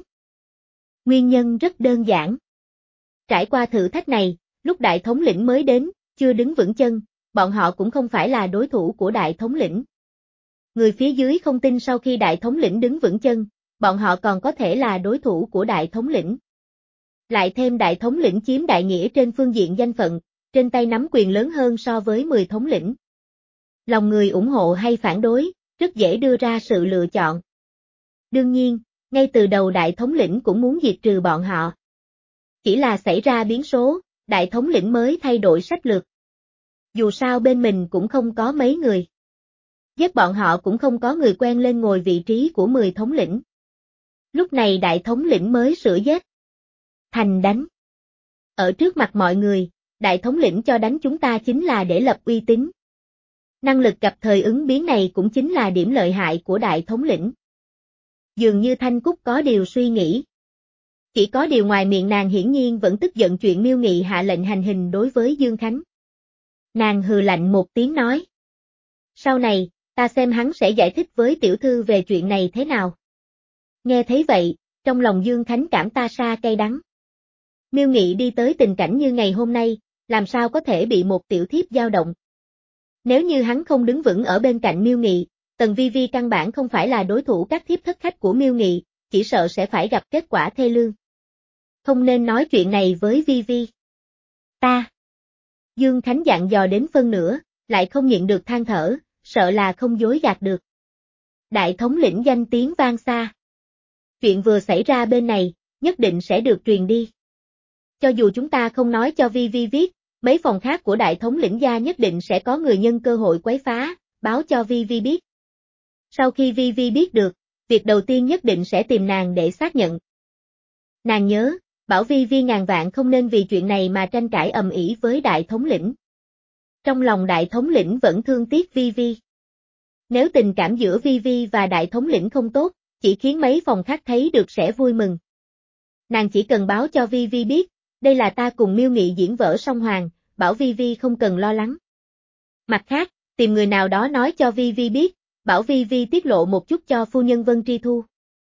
Nguyên nhân rất đơn giản. Trải qua thử thách này, lúc đại thống lĩnh mới đến, chưa đứng vững chân, bọn họ cũng không phải là đối thủ của đại thống lĩnh. Người phía dưới không tin sau khi đại thống lĩnh đứng vững chân, bọn họ còn có thể là đối thủ của đại thống lĩnh. Lại thêm đại thống lĩnh chiếm đại nghĩa trên phương diện danh phận, trên tay nắm quyền lớn hơn so với mười thống lĩnh. Lòng người ủng hộ hay phản đối, rất dễ đưa ra sự lựa chọn. Đương nhiên, ngay từ đầu đại thống lĩnh cũng muốn diệt trừ bọn họ. Chỉ là xảy ra biến số, đại thống lĩnh mới thay đổi sách lược. Dù sao bên mình cũng không có mấy người. Giết bọn họ cũng không có người quen lên ngồi vị trí của mười thống lĩnh. Lúc này đại thống lĩnh mới sửa giết. Thành đánh. Ở trước mặt mọi người, đại thống lĩnh cho đánh chúng ta chính là để lập uy tín. Năng lực gặp thời ứng biến này cũng chính là điểm lợi hại của đại thống lĩnh. Dường như Thanh Cúc có điều suy nghĩ. Chỉ có điều ngoài miệng nàng hiển nhiên vẫn tức giận chuyện Miêu Nghị hạ lệnh hành hình đối với Dương Khánh. Nàng hừ lạnh một tiếng nói. Sau này, ta xem hắn sẽ giải thích với tiểu thư về chuyện này thế nào. Nghe thấy vậy, trong lòng Dương Khánh cảm ta sa cay đắng. Miêu Nghị đi tới tình cảnh như ngày hôm nay, làm sao có thể bị một tiểu thiếp dao động. Nếu như hắn không đứng vững ở bên cạnh Miêu Nghị, Tần Vi Vi căn bản không phải là đối thủ các thiếp thất khách của Miêu Nghị, chỉ sợ sẽ phải gặp kết quả thê lương. Không nên nói chuyện này với Vi Vi. Ta. Dương Khánh dặn dò đến phân nửa, lại không nhịn được than thở, sợ là không dối gạt được. Đại thống lĩnh danh tiếng vang xa. Chuyện vừa xảy ra bên này, nhất định sẽ được truyền đi. Cho dù chúng ta không nói cho Vi Vi viết, mấy phòng khác của đại thống lĩnh gia nhất định sẽ có người nhân cơ hội quấy phá, báo cho Vi Vi biết. Sau khi Vi Vi biết được, việc đầu tiên nhất định sẽ tìm nàng để xác nhận. Nàng nhớ, bảo Vi Vi ngàn vạn không nên vì chuyện này mà tranh cãi ầm ĩ với đại thống lĩnh. Trong lòng đại thống lĩnh vẫn thương tiếc Vi Vi. Nếu tình cảm giữa Vi Vi và đại thống lĩnh không tốt, chỉ khiến mấy phòng khác thấy được sẽ vui mừng. Nàng chỉ cần báo cho Vi Vi biết, đây là ta cùng Miêu Nghị diễn vở song hoàng, bảo Vi Vi không cần lo lắng. Mặt khác, tìm người nào đó nói cho Vi Vi biết, bảo Vi Vi tiết lộ một chút cho phu nhân Vân Tri Thu.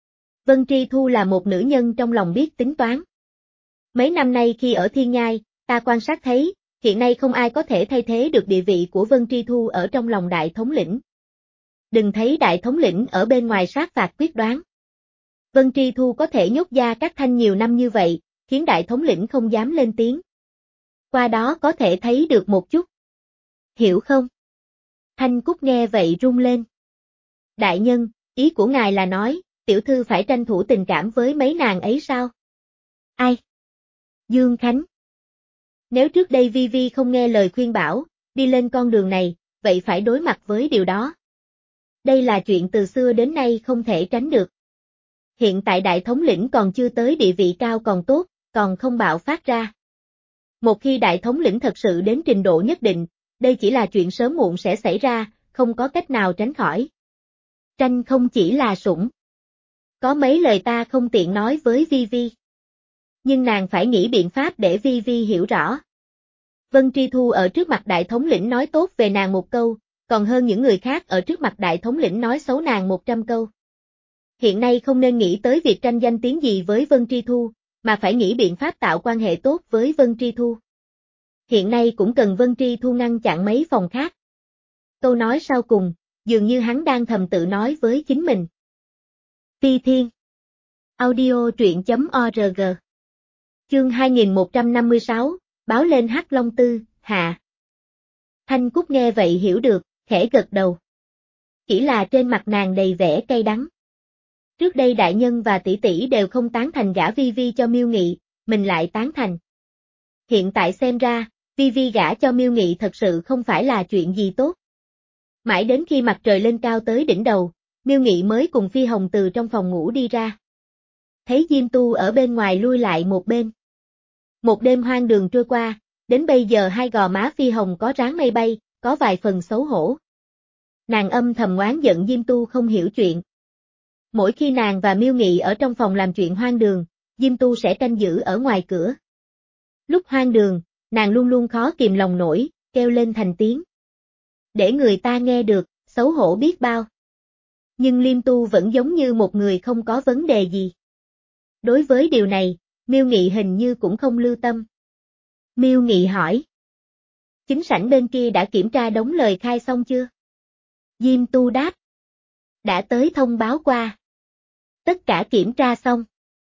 Vân Tri Thu là một nữ nhân trong lòng biết tính toán. Mấy năm nay khi ở Thiên Nhai, ta quan sát thấy, hiện nay không ai có thể thay thế được địa vị của Vân Tri Thu ở trong lòng đại thống lĩnh. Đừng thấy đại thống lĩnh ở bên ngoài sát phạt quyết đoán. Vân Tri Thu có thể nhốt Gia Cát Thanh nhiều năm như vậy, khiến đại thống lĩnh không dám lên tiếng. Qua đó có thể thấy được một chút. Hiểu không? Thanh Cúc nghe vậy run lên. Đại nhân, ý của ngài là nói, tiểu thư phải tranh thủ tình cảm với mấy nàng ấy sao? Ai? Dương Khánh. Nếu trước đây Vi Vi không nghe lời khuyên bảo, đi lên con đường này, vậy phải đối mặt với điều đó. Đây là chuyện từ xưa đến nay không thể tránh được. Hiện tại đại thống lĩnh còn chưa tới địa vị cao còn tốt, còn không bạo phát ra. Một khi đại thống lĩnh thật sự đến trình độ nhất định, đây chỉ là chuyện sớm muộn sẽ xảy ra, không có cách nào tránh khỏi. Tranh không chỉ là sủng. Có mấy lời ta không tiện nói với Vi Vi. Nhưng nàng phải nghĩ biện pháp để Vi Vi hiểu rõ. Vân Tri Thu ở trước mặt đại thống lĩnh nói tốt về nàng một câu, còn hơn những người khác ở trước mặt đại thống lĩnh nói xấu nàng một trăm câu. Hiện nay không nên nghĩ tới việc tranh danh tiếng gì với Vân Tri Thu, mà phải nghĩ biện pháp tạo quan hệ tốt với Vân Tri Thu. Hiện nay cũng cần Vân Tri Thu ngăn chặn mấy phòng khác. Câu nói sau cùng, dường như hắn đang thầm tự nói với chính mình. Phi Thiên. Audio truyện.org. Chương hai nghìn một trăm năm mươi sáu, báo lên Hắc Long Tư, hạ. Thanh Cúc nghe vậy hiểu được, khẽ gật đầu. Chỉ là trên mặt nàng đầy vẻ cay đắng. Trước đây đại nhân và tỷ tỷ đều không tán thành gả Vi Vi cho Miêu Nghị, mình lại tán thành. Hiện tại xem ra, Vi Vi gả cho Miêu Nghị thật sự không phải là chuyện gì tốt. Mãi đến khi mặt trời lên cao tới đỉnh đầu, Miêu Nghị mới cùng Phi Hồng từ trong phòng ngủ đi ra. Thấy Diêm Tu ở bên ngoài lui lại một bên. Một đêm hoang đường trôi qua, đến bây giờ hai gò má Phi Hồng có ráng mây bay, có vài phần xấu hổ. Nàng âm thầm oán giận Diêm Tu không hiểu chuyện. Mỗi khi nàng và Miêu Nghị ở trong phòng làm chuyện hoang đường, Diêm Tu sẽ canh giữ ở ngoài cửa. Lúc hoang đường, nàng luôn luôn khó kìm lòng nổi, kêu lên thành tiếng. Để người ta nghe được, xấu hổ biết bao. Nhưng Liêm Tu vẫn giống như một người không có vấn đề gì. Đối với điều này, Miêu Nghị hình như cũng không lưu tâm. Miêu Nghị hỏi. Chính sảnh bên kia đã kiểm tra đống lời khai xong chưa? Diêm Tu đáp. Đã tới thông báo qua. Tất cả kiểm tra xong.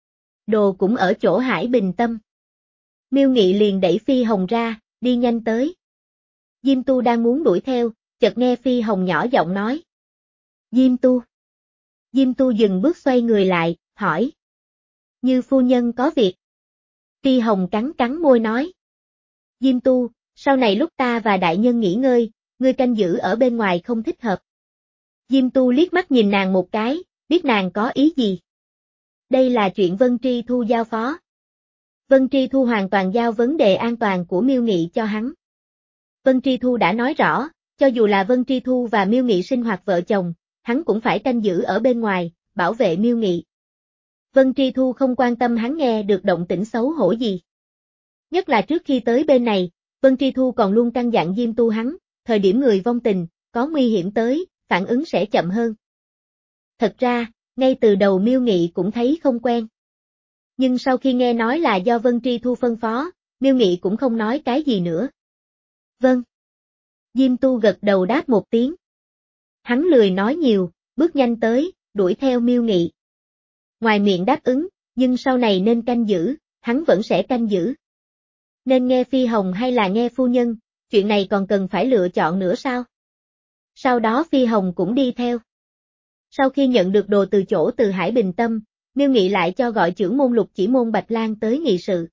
Đồ cũng ở chỗ Hải Bình Tâm. Miêu Nghị liền đẩy Phi Hồng ra, đi nhanh tới. Diêm Tu đang muốn đuổi theo, chợt nghe Phi Hồng nhỏ giọng nói. Diêm Tu. Diêm Tu dừng bước xoay người lại, hỏi. Như phu nhân có việc. Phi Hồng cắn cắn môi nói. Diêm Tu, sau này lúc ta và đại nhân nghỉ ngơi, ngươi canh giữ ở bên ngoài không thích hợp. Diêm Tu liếc mắt nhìn nàng một cái, biết nàng có ý gì. Đây là chuyện Vân Tri Thu giao phó. Vân Tri Thu hoàn toàn giao vấn đề an toàn của Miêu Nghị cho hắn. Vân Tri Thu đã nói rõ, cho dù là Vân Tri Thu và Miêu Nghị sinh hoạt vợ chồng, hắn cũng phải canh giữ ở bên ngoài, bảo vệ Miêu Nghị. Vân Tri Thu không quan tâm hắn nghe được động tĩnh xấu hổ gì. Nhất là trước khi tới bên này, Vân Tri Thu còn luôn căn dặn Diêm Tu hắn, thời điểm người vong tình, có nguy hiểm tới, phản ứng sẽ chậm hơn. Thật ra, ngay từ đầu Miêu Nghị cũng thấy không quen. Nhưng sau khi nghe nói là do Vân Tri Thu phân phó, Miêu Nghị cũng không nói cái gì nữa. Vâng. Diêm Tu gật đầu đáp một tiếng. Hắn lười nói nhiều, bước nhanh tới, đuổi theo Miêu Nghị. Ngoài miệng đáp ứng, nhưng sau này nên canh giữ, hắn vẫn sẽ canh giữ. Nên nghe Phi Hồng hay là nghe phu nhân, chuyện này còn cần phải lựa chọn nữa sao? Sau đó Phi Hồng cũng đi theo. Sau khi nhận được đồ từ chỗ từ Hải Bình Tâm, Miêu Nghị lại cho gọi trưởng môn Lục Chỉ Môn Bạch Lan tới nghị sự.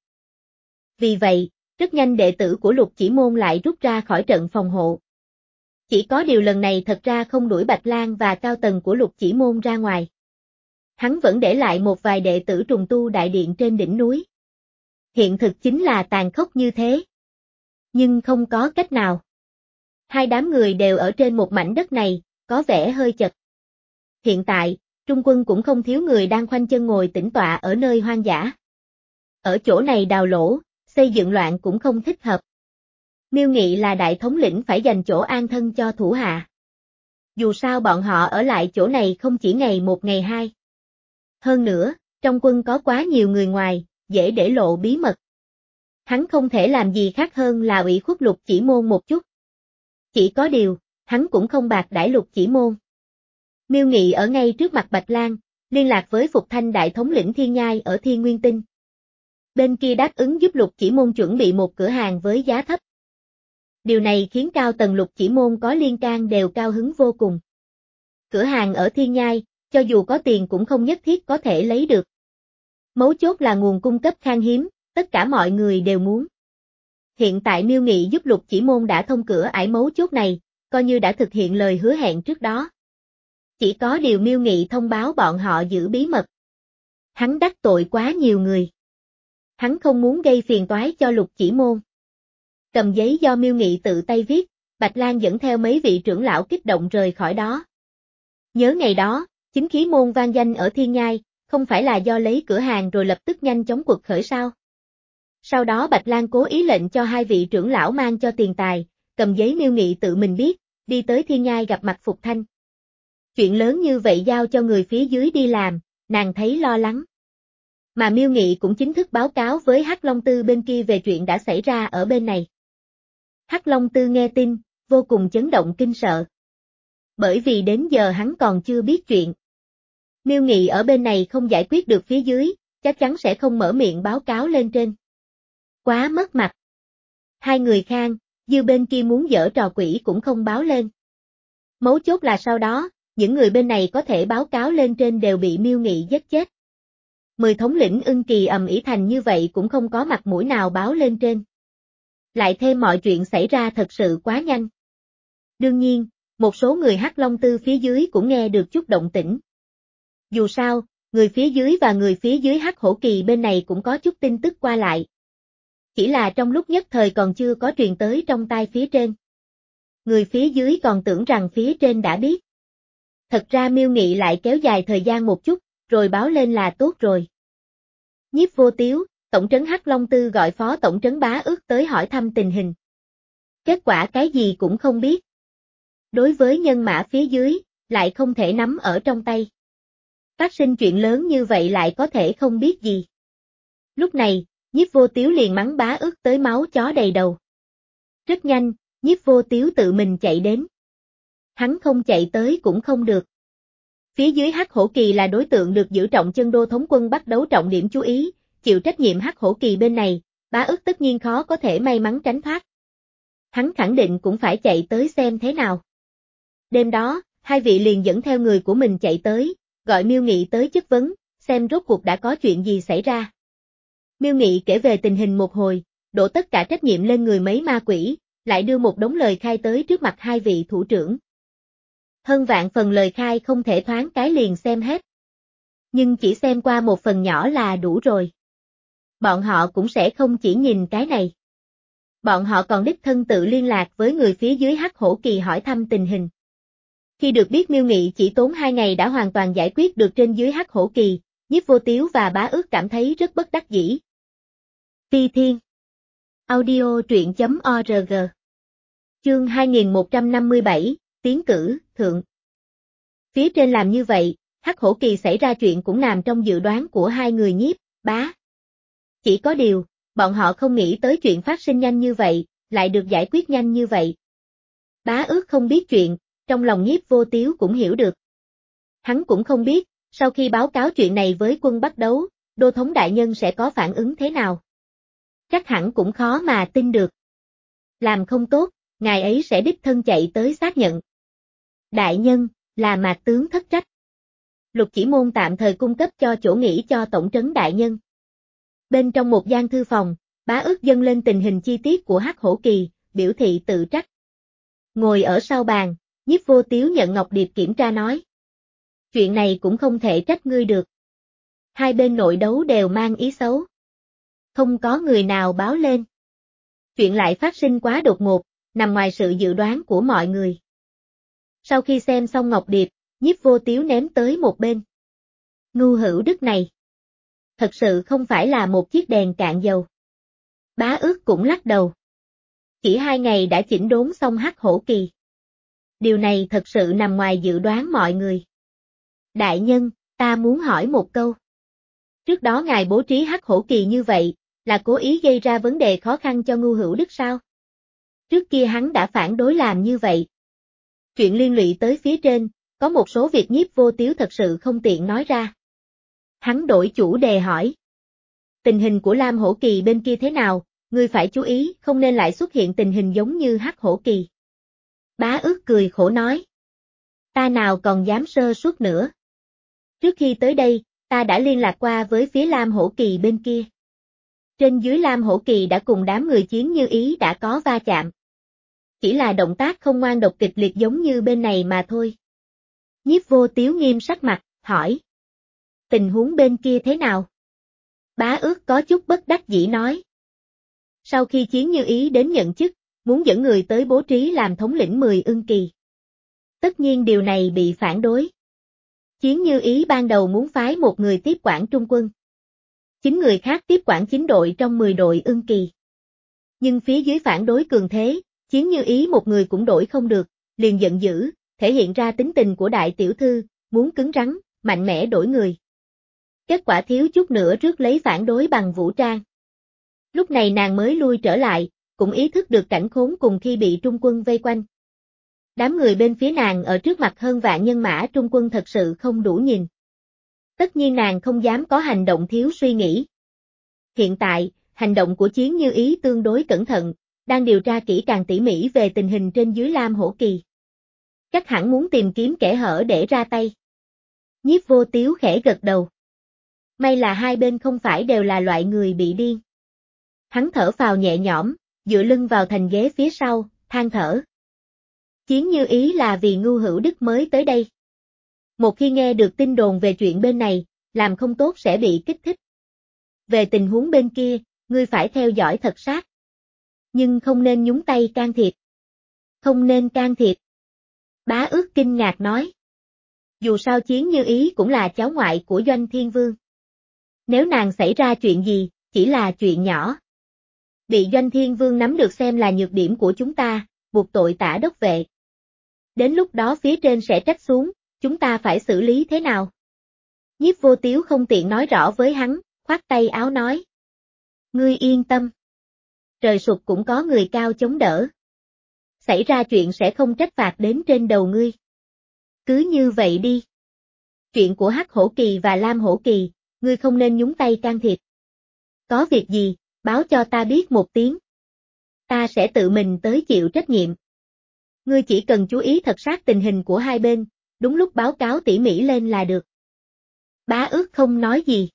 Vì vậy, rất nhanh đệ tử của Lục Chỉ Môn lại rút ra khỏi trận phòng hộ. Chỉ có điều lần này thật ra không đuổi Bạch Lan và cao tầng của Lục Chỉ Môn ra ngoài. Hắn vẫn để lại một vài đệ tử trùng tu đại điện trên đỉnh núi. Hiện thực chính là tàn khốc như thế. Nhưng không có cách nào. Hai đám người đều ở trên một mảnh đất này, có vẻ hơi chật. Hiện tại, Trung Quân cũng không thiếu người đang khoanh chân ngồi tĩnh tọa ở nơi hoang dã. Ở chỗ này đào lỗ, xây dựng loạn cũng không thích hợp. Miêu Nghị là đại thống lĩnh phải dành chỗ an thân cho thủ hạ. Dù sao bọn họ ở lại chỗ này không chỉ ngày một ngày hai. Hơn nữa, trong quân có quá nhiều người ngoài, dễ để lộ bí mật. Hắn không thể làm gì khác hơn là ủy khuất Lục Chỉ Môn một chút. Chỉ có điều, hắn cũng không bạc đãi Lục Chỉ Môn. Miêu Nghị ở ngay trước mặt Bạch Lan, liên lạc với Phục Thanh đại thống lĩnh Thiên Nhai ở Thiên Nguyên Tinh. Bên kia đáp ứng giúp Lục Chỉ Môn chuẩn bị một cửa hàng với giá thấp. Điều này khiến cao tầng Lục Chỉ Môn có liên can đều cao hứng vô cùng. Cửa hàng ở Thiên Nhai, cho dù có tiền cũng không nhất thiết có thể lấy được. Mấu chốt là nguồn cung cấp khan hiếm, tất cả mọi người đều muốn. Hiện tại Miêu Nghị giúp Lục Chỉ Môn đã thông cửa ải mấu chốt này, coi như đã thực hiện lời hứa hẹn trước đó. Chỉ có điều Miêu Nghị thông báo bọn họ giữ bí mật. Hắn đắc tội quá nhiều người. Hắn không muốn gây phiền toái cho Lục Chỉ Môn. Cầm giấy do Miêu Nghị tự tay viết, Bạch Lan dẫn theo mấy vị trưởng lão kích động rời khỏi đó. Nhớ ngày đó, chính khí môn vang danh ở Thiên Nhai, không phải là do lấy cửa hàng rồi lập tức nhanh chóng quật khởi sao? Sau đó Bạch Lan cố ý lệnh cho hai vị trưởng lão mang cho tiền tài, cầm giấy Miêu Nghị tự mình biết, đi tới Thiên Nhai gặp mặt Phục Thanh. Chuyện lớn như vậy giao cho người phía dưới đi làm, nàng thấy lo lắng. Mà Miêu Nghị cũng chính thức báo cáo với Hắc Long Tư bên kia về chuyện đã xảy ra ở bên này. Hắc Long Tư nghe tin, vô cùng chấn động kinh sợ. Bởi vì đến giờ hắn còn chưa biết chuyện. Miêu Nghị ở bên này không giải quyết được phía dưới, chắc chắn sẽ không mở miệng báo cáo lên trên. Quá mất mặt. Hai người khang, Dư bên kia muốn giở trò quỷ cũng không báo lên. Mấu chốt là sau đó, những người bên này có thể báo cáo lên trên đều bị Miêu Nghị giết chết. Mười thống lĩnh Ưng Kỳ ầm ĩ thành như vậy cũng không có mặt mũi nào báo lên trên. Lại thêm mọi chuyện xảy ra thật sự quá nhanh. Đương nhiên, một số người Hắc Long Tư phía dưới cũng nghe được chút động tĩnh. Dù sao, người phía dưới và người phía dưới Hắc Hổ Kỳ bên này cũng có chút tin tức qua lại. Chỉ là trong lúc nhất thời còn chưa có truyền tới trong tai phía trên. Người phía dưới còn tưởng rằng phía trên đã biết. Thật ra Miêu Nghị lại kéo dài thời gian một chút, rồi báo lên là tốt rồi. Nhiếp Vô Tiếu, Tổng trấn Hắc Long Tư gọi Phó Tổng trấn Bá Ước tới hỏi thăm tình hình. Kết quả cái gì cũng không biết. Đối với nhân mã phía dưới, lại không thể nắm ở trong tay. Phát sinh chuyện lớn như vậy lại có thể không biết gì. Lúc này, Nhiếp Vô Tiếu liền mắng Bá Ước tới máu chó đầy đầu. Rất nhanh, Nhiếp Vô Tiếu tự mình chạy đến. Hắn không chạy tới cũng không được. Phía dưới Hắc Hổ Kỳ là đối tượng được giữ trọng chân đô thống quân bắt đấu trọng điểm chú ý, chịu trách nhiệm Hắc Hổ Kỳ bên này, Bá Ước tất nhiên khó có thể may mắn tránh thoát. Hắn khẳng định cũng phải chạy tới xem thế nào. Đêm đó, hai vị liền dẫn theo người của mình chạy tới, gọi Miêu Nghị tới chất vấn, xem rốt cuộc đã có chuyện gì xảy ra. Miêu Nghị kể về tình hình một hồi, đổ tất cả trách nhiệm lên người mấy ma quỷ, lại đưa một đống lời khai tới trước mặt hai vị thủ trưởng. Hơn vạn phần lời khai không thể thoáng cái liền xem hết. Nhưng chỉ xem qua một phần nhỏ là đủ rồi. Bọn họ cũng sẽ không chỉ nhìn cái này. Bọn họ còn đích thân tự liên lạc với người phía dưới Hắc Hổ Kỳ hỏi thăm tình hình. Khi được biết Miêu Nghị chỉ tốn hai ngày đã hoàn toàn giải quyết được trên dưới Hắc Hổ Kỳ, Nhiếp Vô Tiếu và Bá Ước cảm thấy rất bất đắc dĩ. Phi Thiên Audio truyện chấm org Chương hai nghìn một trăm năm mươi bảy, Tiến cử, Thượng. Phía trên làm như vậy, Hắc Hổ Kỳ xảy ra chuyện cũng nằm trong dự đoán của hai người Nhiếp, Bá. Chỉ có điều, bọn họ không nghĩ tới chuyện phát sinh nhanh như vậy, lại được giải quyết nhanh như vậy. Bá Ước không biết chuyện, trong lòng Nhiếp Vô Tiếu cũng hiểu được. Hắn cũng không biết, sau khi báo cáo chuyện này với quân bắt đấu, đô thống đại nhân sẽ có phản ứng thế nào. Chắc hẳn cũng khó mà tin được. Làm không tốt, ngài ấy sẽ đích thân chạy tới xác nhận. Đại nhân, là Mạc tướng thất trách. Lục Chỉ Môn tạm thời cung cấp cho chỗ nghỉ cho tổng trấn đại nhân. Bên trong một gian thư phòng, Bá Ước dâng lên tình hình chi tiết của Hắc Hổ Kỳ, biểu thị tự trách. Ngồi ở sau bàn, Nhiếp Vô Tiếu nhận ngọc điệp kiểm tra nói. Chuyện này cũng không thể trách ngươi được. Hai bên nội đấu đều mang ý xấu. Không có người nào báo lên. Chuyện lại phát sinh quá đột ngột, nằm ngoài sự dự đoán của mọi người. Sau khi xem xong ngọc điệp, Nhiếp Vô Tiếu ném tới một bên. Ngu hữu đức này. Thật sự không phải là một chiếc đèn cạn dầu. Bá Ước cũng lắc đầu. Chỉ hai ngày đã chỉnh đốn xong Hắc Hổ Kỳ. Điều này thật sự nằm ngoài dự đoán mọi người. Đại nhân, ta muốn hỏi một câu. Trước đó ngài bố trí Hắc Hổ Kỳ như vậy, là cố ý gây ra vấn đề khó khăn cho Ngu Hữu Đức sao? Trước kia hắn đã phản đối làm như vậy. Chuyện liên lụy tới phía trên, có một số việc Nhiếp Vô Tiếu thật sự không tiện nói ra. Hắn đổi chủ đề hỏi. Tình hình của Lam Hổ Kỳ bên kia thế nào, ngươi phải chú ý không nên lại xuất hiện tình hình giống như Hắc Hổ Kỳ. Bá Ước cười khổ nói. Ta nào còn dám sơ suất nữa. Trước khi tới đây, ta đã liên lạc qua với phía Lam Hổ Kỳ bên kia. Trên dưới Lam Hổ Kỳ đã cùng đám người Chiến Như Ý đã có va chạm. Chỉ là động tác không ngoan độc kịch liệt giống như bên này mà thôi. Nhiếp Vô Tiếu nghiêm sắc mặt, hỏi. Tình huống bên kia thế nào? Bá Ước có chút bất đắc dĩ nói. Sau khi Chiến Như Ý đến nhận chức, muốn dẫn người tới bố trí làm thống lĩnh mười ưng kỳ. Tất nhiên điều này bị phản đối. Chiến Như Ý ban đầu muốn phái một người tiếp quản trung quân. Chín người khác tiếp quản chín đội trong mười đội ưng kỳ. Nhưng phía dưới phản đối cường thế, Chiến Như Ý một người cũng đổi không được, liền giận dữ, thể hiện ra tính tình của đại tiểu thư, muốn cứng rắn, mạnh mẽ đổi người. Kết quả thiếu chút nữa rước lấy phản đối bằng vũ trang. Lúc này nàng mới lui trở lại, cũng ý thức được cảnh khốn cùng khi bị trung quân vây quanh. Đám người bên phía nàng ở trước mặt hơn vạn nhân mã trung quân thật sự không đủ nhìn. Tất nhiên nàng không dám có hành động thiếu suy nghĩ. Hiện tại, hành động của Chiến Như Ý tương đối cẩn thận, đang điều tra kỹ càng tỉ mỉ về tình hình trên dưới Lam Hổ Kỳ. Chắc hẳn muốn tìm kiếm kẽ hở để ra tay. Nhiếp Vô Tiếu khẽ gật đầu. May là hai bên không phải đều là loại người bị điên. Hắn thở phào nhẹ nhõm, dựa lưng vào thành ghế phía sau, than thở. Chiến Như Ý là vì Ngưu Hữu Đức mới tới đây. Một khi nghe được tin đồn về chuyện bên này, làm không tốt sẽ bị kích thích. Về tình huống bên kia, ngươi phải theo dõi thật sát. Nhưng không nên nhúng tay can thiệp. Không nên can thiệp. Bá Ước kinh ngạc nói. Dù sao Chiến Như Ý cũng là cháu ngoại của Doanh Thiên Vương. Nếu nàng xảy ra chuyện gì, chỉ là chuyện nhỏ. Bị Doanh Thiên Vương nắm được xem là nhược điểm của chúng ta, buộc tội Tả đốc vệ. Đến lúc đó phía trên sẽ trách xuống, chúng ta phải xử lý thế nào? Nhiếp Vô Tiếu không tiện nói rõ với hắn, khoát tay áo nói. Ngươi yên tâm. Trời sụp cũng có người cao chống đỡ. Xảy ra chuyện sẽ không trách phạt đến trên đầu ngươi. Cứ như vậy đi. Chuyện của Hắc Hổ Kỳ và Lam Hổ Kỳ, ngươi không nên nhúng tay can thiệp. Có việc gì, báo cho ta biết một tiếng. Ta sẽ tự mình tới chịu trách nhiệm. Ngươi chỉ cần chú ý thật sát tình hình của hai bên, đúng lúc báo cáo tỉ mỉ lên là được. Bá Ước không nói gì.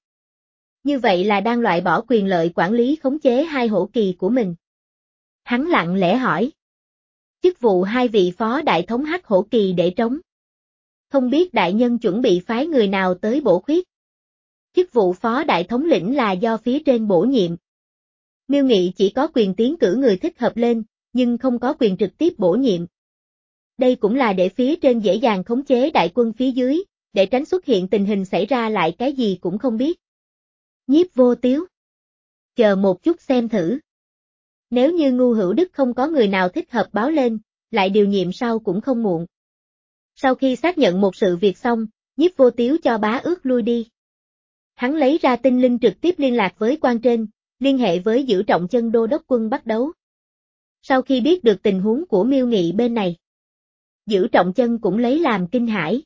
Như vậy là đang loại bỏ quyền lợi quản lý khống chế hai hổ kỳ của mình. Hắn lặng lẽ hỏi. Chức vụ hai vị phó đại thống Hắc Hổ Kỳ để trống. Không biết đại nhân chuẩn bị phái người nào tới bổ khuyết. Chức vụ phó đại thống lĩnh là do phía trên bổ nhiệm. Miêu Nghị chỉ có quyền tiến cử người thích hợp lên, nhưng không có quyền trực tiếp bổ nhiệm. Đây cũng là để phía trên dễ dàng khống chế đại quân phía dưới, để tránh xuất hiện tình hình xảy ra lại cái gì cũng không biết. Nhiếp Vô Tiếu. Chờ một chút xem thử. Nếu như Ngưu Hữu Đức không có người nào thích hợp báo lên, lại điều nhiệm sau cũng không muộn. Sau khi xác nhận một sự việc xong, Nhiếp Vô Tiếu cho Bá Ước lui đi. Hắn lấy ra tinh linh trực tiếp liên lạc với quan trên, liên hệ với Giữ Trọng Chân đô đốc quân bắt đấu. Sau khi biết được tình huống của Miêu Nghị bên này, Giữ Trọng Chân cũng lấy làm kinh hãi.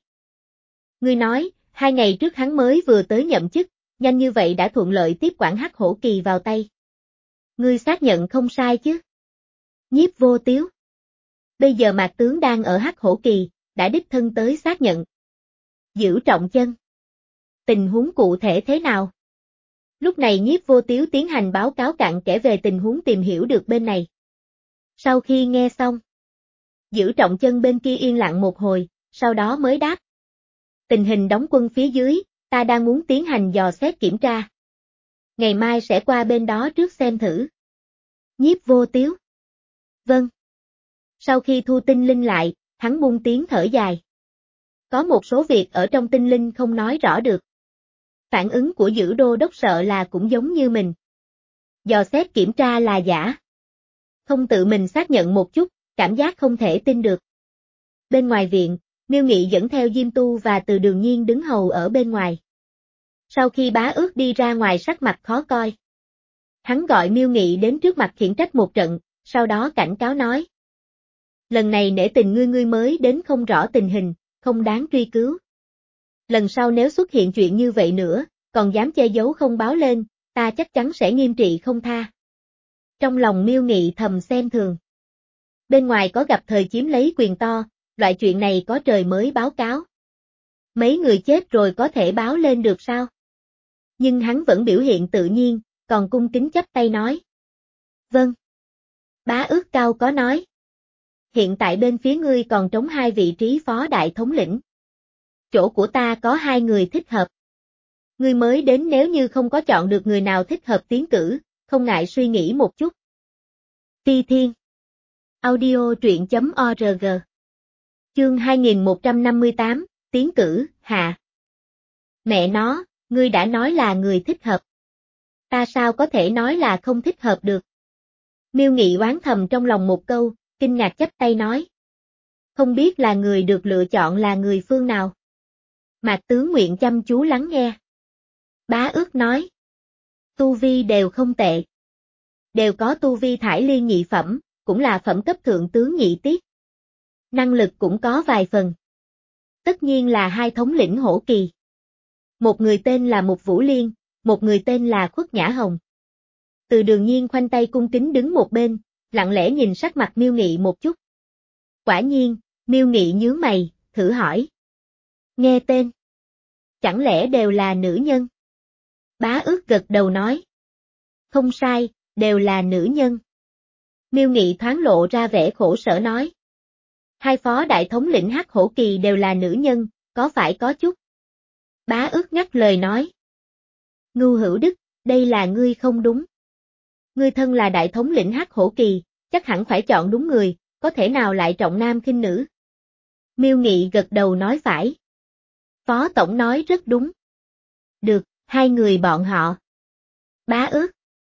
Ngươi nói, hai ngày trước hắn mới vừa tới nhậm chức, nhanh như vậy đã thuận lợi tiếp quản Hắc Hổ Kỳ vào tay. Ngươi xác nhận không sai chứ? Nhiếp Vô Tiếu. Bây giờ Mạc tướng đang ở Hắc Hổ Kỳ, đã đích thân tới xác nhận. Giữ Trọng Chân. Tình huống cụ thể thế nào? Lúc này Nhiếp Vô Tiếu tiến hành báo cáo cặn kẽ về tình huống tìm hiểu được bên này. Sau khi nghe xong, Giữ Trọng Chân bên kia yên lặng một hồi, sau đó mới đáp. Tình hình đóng quân phía dưới, ta đang muốn tiến hành dò xét kiểm tra. Ngày mai sẽ qua bên đó trước xem thử. Nhiếp Vô Tiếu. Vâng. Sau khi thu tinh linh lại, hắn buông tiếng thở dài. Có một số việc ở trong tinh linh không nói rõ được. Phản ứng của Giữ đô đốc sợ là cũng giống như mình. Dò xét kiểm tra là giả. Không tự mình xác nhận một chút, cảm giác không thể tin được. Bên ngoài viện, Miêu Nghị dẫn theo Diêm Tu và Từ Đường Nhiên đứng hầu ở bên ngoài. Sau khi Bá Ước đi ra ngoài sắc mặt khó coi. Hắn gọi Miêu Nghị đến trước mặt khiển trách một trận, sau đó cảnh cáo nói. Lần này nể tình ngươi ngươi mới đến không rõ tình hình, không đáng truy cứu. Lần sau nếu xuất hiện chuyện như vậy nữa, còn dám che giấu không báo lên, ta chắc chắn sẽ nghiêm trị không tha. Trong lòng Miêu Nghị thầm xem thường. Bên ngoài có gặp thời chiếm lấy quyền to, loại chuyện này có trời mới báo cáo. Mấy người chết rồi có thể báo lên được sao? Nhưng hắn vẫn biểu hiện tự nhiên, còn cung kính chắp tay nói. Vâng. Bá ước cao có nói. Hiện tại bên phía ngươi còn trống hai vị trí phó đại thống lĩnh. Chỗ của ta có hai người thích hợp. Ngươi mới đến nếu như không có chọn được người nào thích hợp tiến cử, không ngại suy nghĩ một chút. Phi Thiên. Audio truyện.org. Chương hai nghìn một trăm năm mươi tám, tiến cử, hạ. Mẹ nó, ngươi đã nói là người thích hợp. Ta sao có thể nói là không thích hợp được? Miêu Nghị oán thầm trong lòng một câu, kinh ngạc chắp tay nói. Không biết là người được lựa chọn là người phương nào? Mạc tướng nguyện chăm chú lắng nghe. Bá ước nói. Tu vi đều không tệ. Đều có tu vi thải liên nhị phẩm, cũng là phẩm cấp thượng tướng nhị tiết. Năng lực cũng có vài phần. Tất nhiên là hai thống lĩnh hổ kỳ. Một người tên là Mục Vũ Liên, một người tên là Khuất Nhã Hồng. Từ Đường Nhiên khoanh tay cung kính đứng một bên, lặng lẽ nhìn sắc mặt Miêu Nghị một chút. Quả nhiên, Miêu Nghị nhướng mày, thử hỏi. Nghe tên. Chẳng lẽ đều là nữ nhân? Bá ước gật đầu nói. Không sai, đều là nữ nhân. Miêu Nghị thoáng lộ ra vẻ khổ sở nói. Hai phó đại thống lĩnh Hắc Hổ Kỳ đều là nữ nhân, có phải có chút? Bá ước ngắt lời nói. Ngưu Hữu Đức, đây là ngươi không đúng. Ngươi thân là đại thống lĩnh Hắc Hổ Kỳ, chắc hẳn phải chọn đúng người, có thể nào lại trọng nam khinh nữ? Miêu Nghị gật đầu nói phải. Phó tổng nói rất đúng. Được, hai người bọn họ. Bá ước.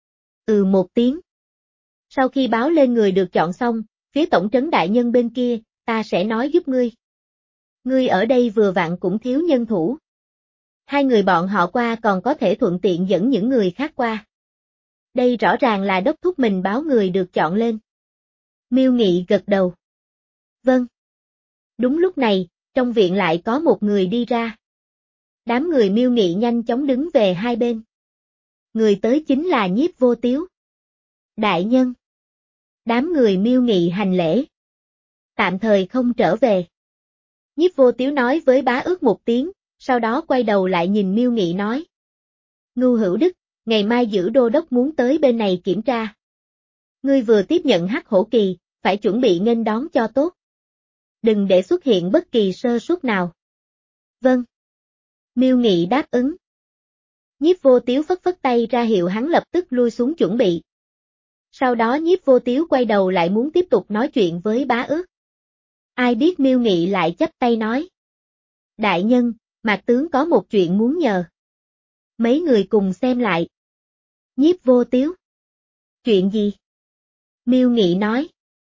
Ừ một tiếng. Sau khi báo lên người được chọn xong, phía tổng trấn đại nhân bên kia, ta sẽ nói giúp ngươi. Ngươi ở đây vừa vặn cũng thiếu nhân thủ. Hai người bọn họ qua còn có thể thuận tiện dẫn những người khác qua. Đây rõ ràng là đốc thúc mình báo người được chọn lên. Miêu Nghị gật đầu. Vâng. Đúng lúc này, trong viện lại có một người đi ra. Đám người Miêu Nghị nhanh chóng đứng về hai bên. Người tới chính là Nhiếp Vô Tiếu. Đại nhân. Đám người Miêu Nghị hành lễ. Tạm thời không trở về. Nhiếp Vô Tiếu nói với bá ước một tiếng, sau đó quay đầu lại nhìn Miêu Nghị nói. Ngưu Hữu Đức, ngày mai giữ đô đốc muốn tới bên này kiểm tra. Ngươi vừa tiếp nhận Hắc Hổ Kỳ, phải chuẩn bị nghênh đón cho tốt. Đừng để xuất hiện bất kỳ sơ suất nào. Vâng. Miêu Nghị đáp ứng. Nhiếp Vô Tiếu phất phất tay ra hiệu hắn lập tức lui xuống chuẩn bị. Sau đó Nhiếp Vô Tiếu quay đầu lại muốn tiếp tục nói chuyện với bá ước. Ai biết Miêu Nghị lại chắp tay nói. Đại nhân, Mạc tướng có một chuyện muốn nhờ. Mấy người cùng xem lại. Nhiếp Vô Tiếu. Chuyện gì? Miêu Nghị nói.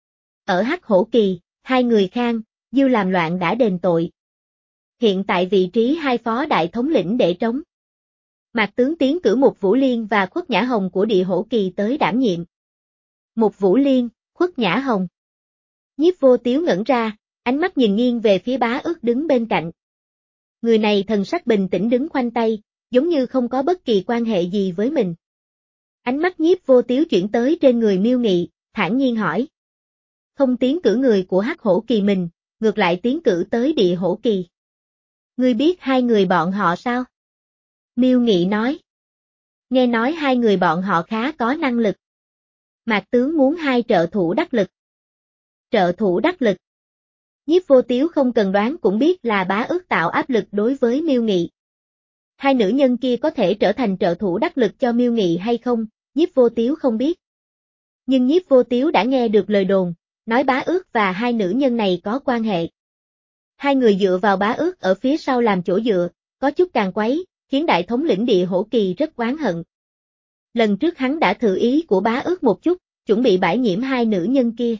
Ở Hắc Hổ Kỳ, hai người Khang, Dư làm loạn đã đền tội. Hiện tại vị trí hai phó đại thống lĩnh để trống. Mạc tướng tiến cử Mục Vũ Liên và Khuất Nhã Hồng của Địa Hổ Kỳ tới đảm nhiệm. Mục Vũ Liên, Khuất Nhã Hồng. Nhiếp Vô Tiếu ngẩn ra, ánh mắt nhìn nghiêng về phía bá ước đứng bên cạnh. Người này thần sắc bình tĩnh đứng khoanh tay, giống như không có bất kỳ quan hệ gì với mình. Ánh mắt Nhiếp Vô Tiếu chuyển tới trên người Miêu Nghị, thản nhiên hỏi. Không tiến cử người của Hắc Hổ Kỳ mình, ngược lại tiến cử tới Địa Hổ Kỳ. Ngươi biết hai người bọn họ sao? Miêu Nghị nói. Nghe nói hai người bọn họ khá có năng lực. Mạc tướng muốn hai trợ thủ đắc lực. Trợ thủ đắc lực. Nhiếp Vô Tiếu không cần đoán cũng biết là bá ước tạo áp lực đối với Miêu Nghị. Hai nữ nhân kia có thể trở thành trợ thủ đắc lực cho Miêu Nghị hay không, Nhiếp Vô Tiếu không biết. Nhưng Nhiếp Vô Tiếu đã nghe được lời đồn, nói bá ước và hai nữ nhân này có quan hệ. Hai người dựa vào bá ước ở phía sau làm chỗ dựa, có chút càng quấy, khiến đại thống lĩnh Địa Hổ Kỳ rất oán hận. Lần trước hắn đã thử ý của bá ước một chút, chuẩn bị bãi nhiễm hai nữ nhân kia.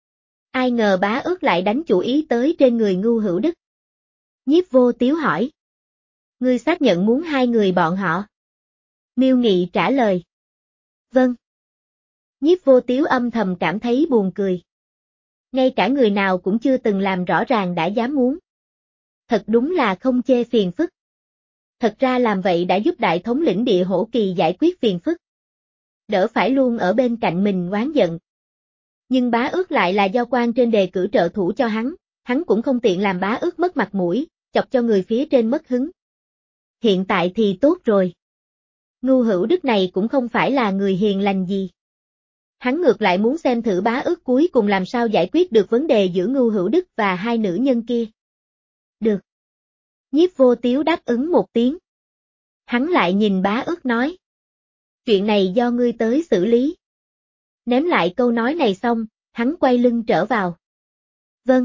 Ai ngờ bá ước lại đánh chủ ý tới trên người Ngưu Hữu Đức. Nhiếp Vô Tiếu hỏi. Ngươi xác nhận muốn hai người bọn họ? Miêu Nghị trả lời. Vâng. Nhiếp Vô Tiếu âm thầm cảm thấy buồn cười. Ngay cả người nào cũng chưa từng làm rõ ràng đã dám muốn. Thật đúng là không chê phiền phức. Thật ra làm vậy đã giúp đại thống lĩnh Địa Hổ Kỳ giải quyết phiền phức. Đỡ phải luôn ở bên cạnh mình oán giận. Nhưng bá ước lại là do quan trên đề cử trợ thủ cho hắn, hắn cũng không tiện làm bá ước mất mặt mũi, chọc cho người phía trên mất hứng. Hiện tại thì tốt rồi. Ngưu Hữu Đức này cũng không phải là người hiền lành gì. Hắn ngược lại muốn xem thử Bá Ước cuối cùng làm sao giải quyết được vấn đề giữa Ngưu Hữu Đức và hai nữ nhân kia. Được. Nhiếp Vô Tiếu đáp ứng một tiếng. Hắn lại nhìn Bá Ước nói. Chuyện này do ngươi tới xử lý. Ném lại câu nói này xong, hắn quay lưng trở vào. Vâng.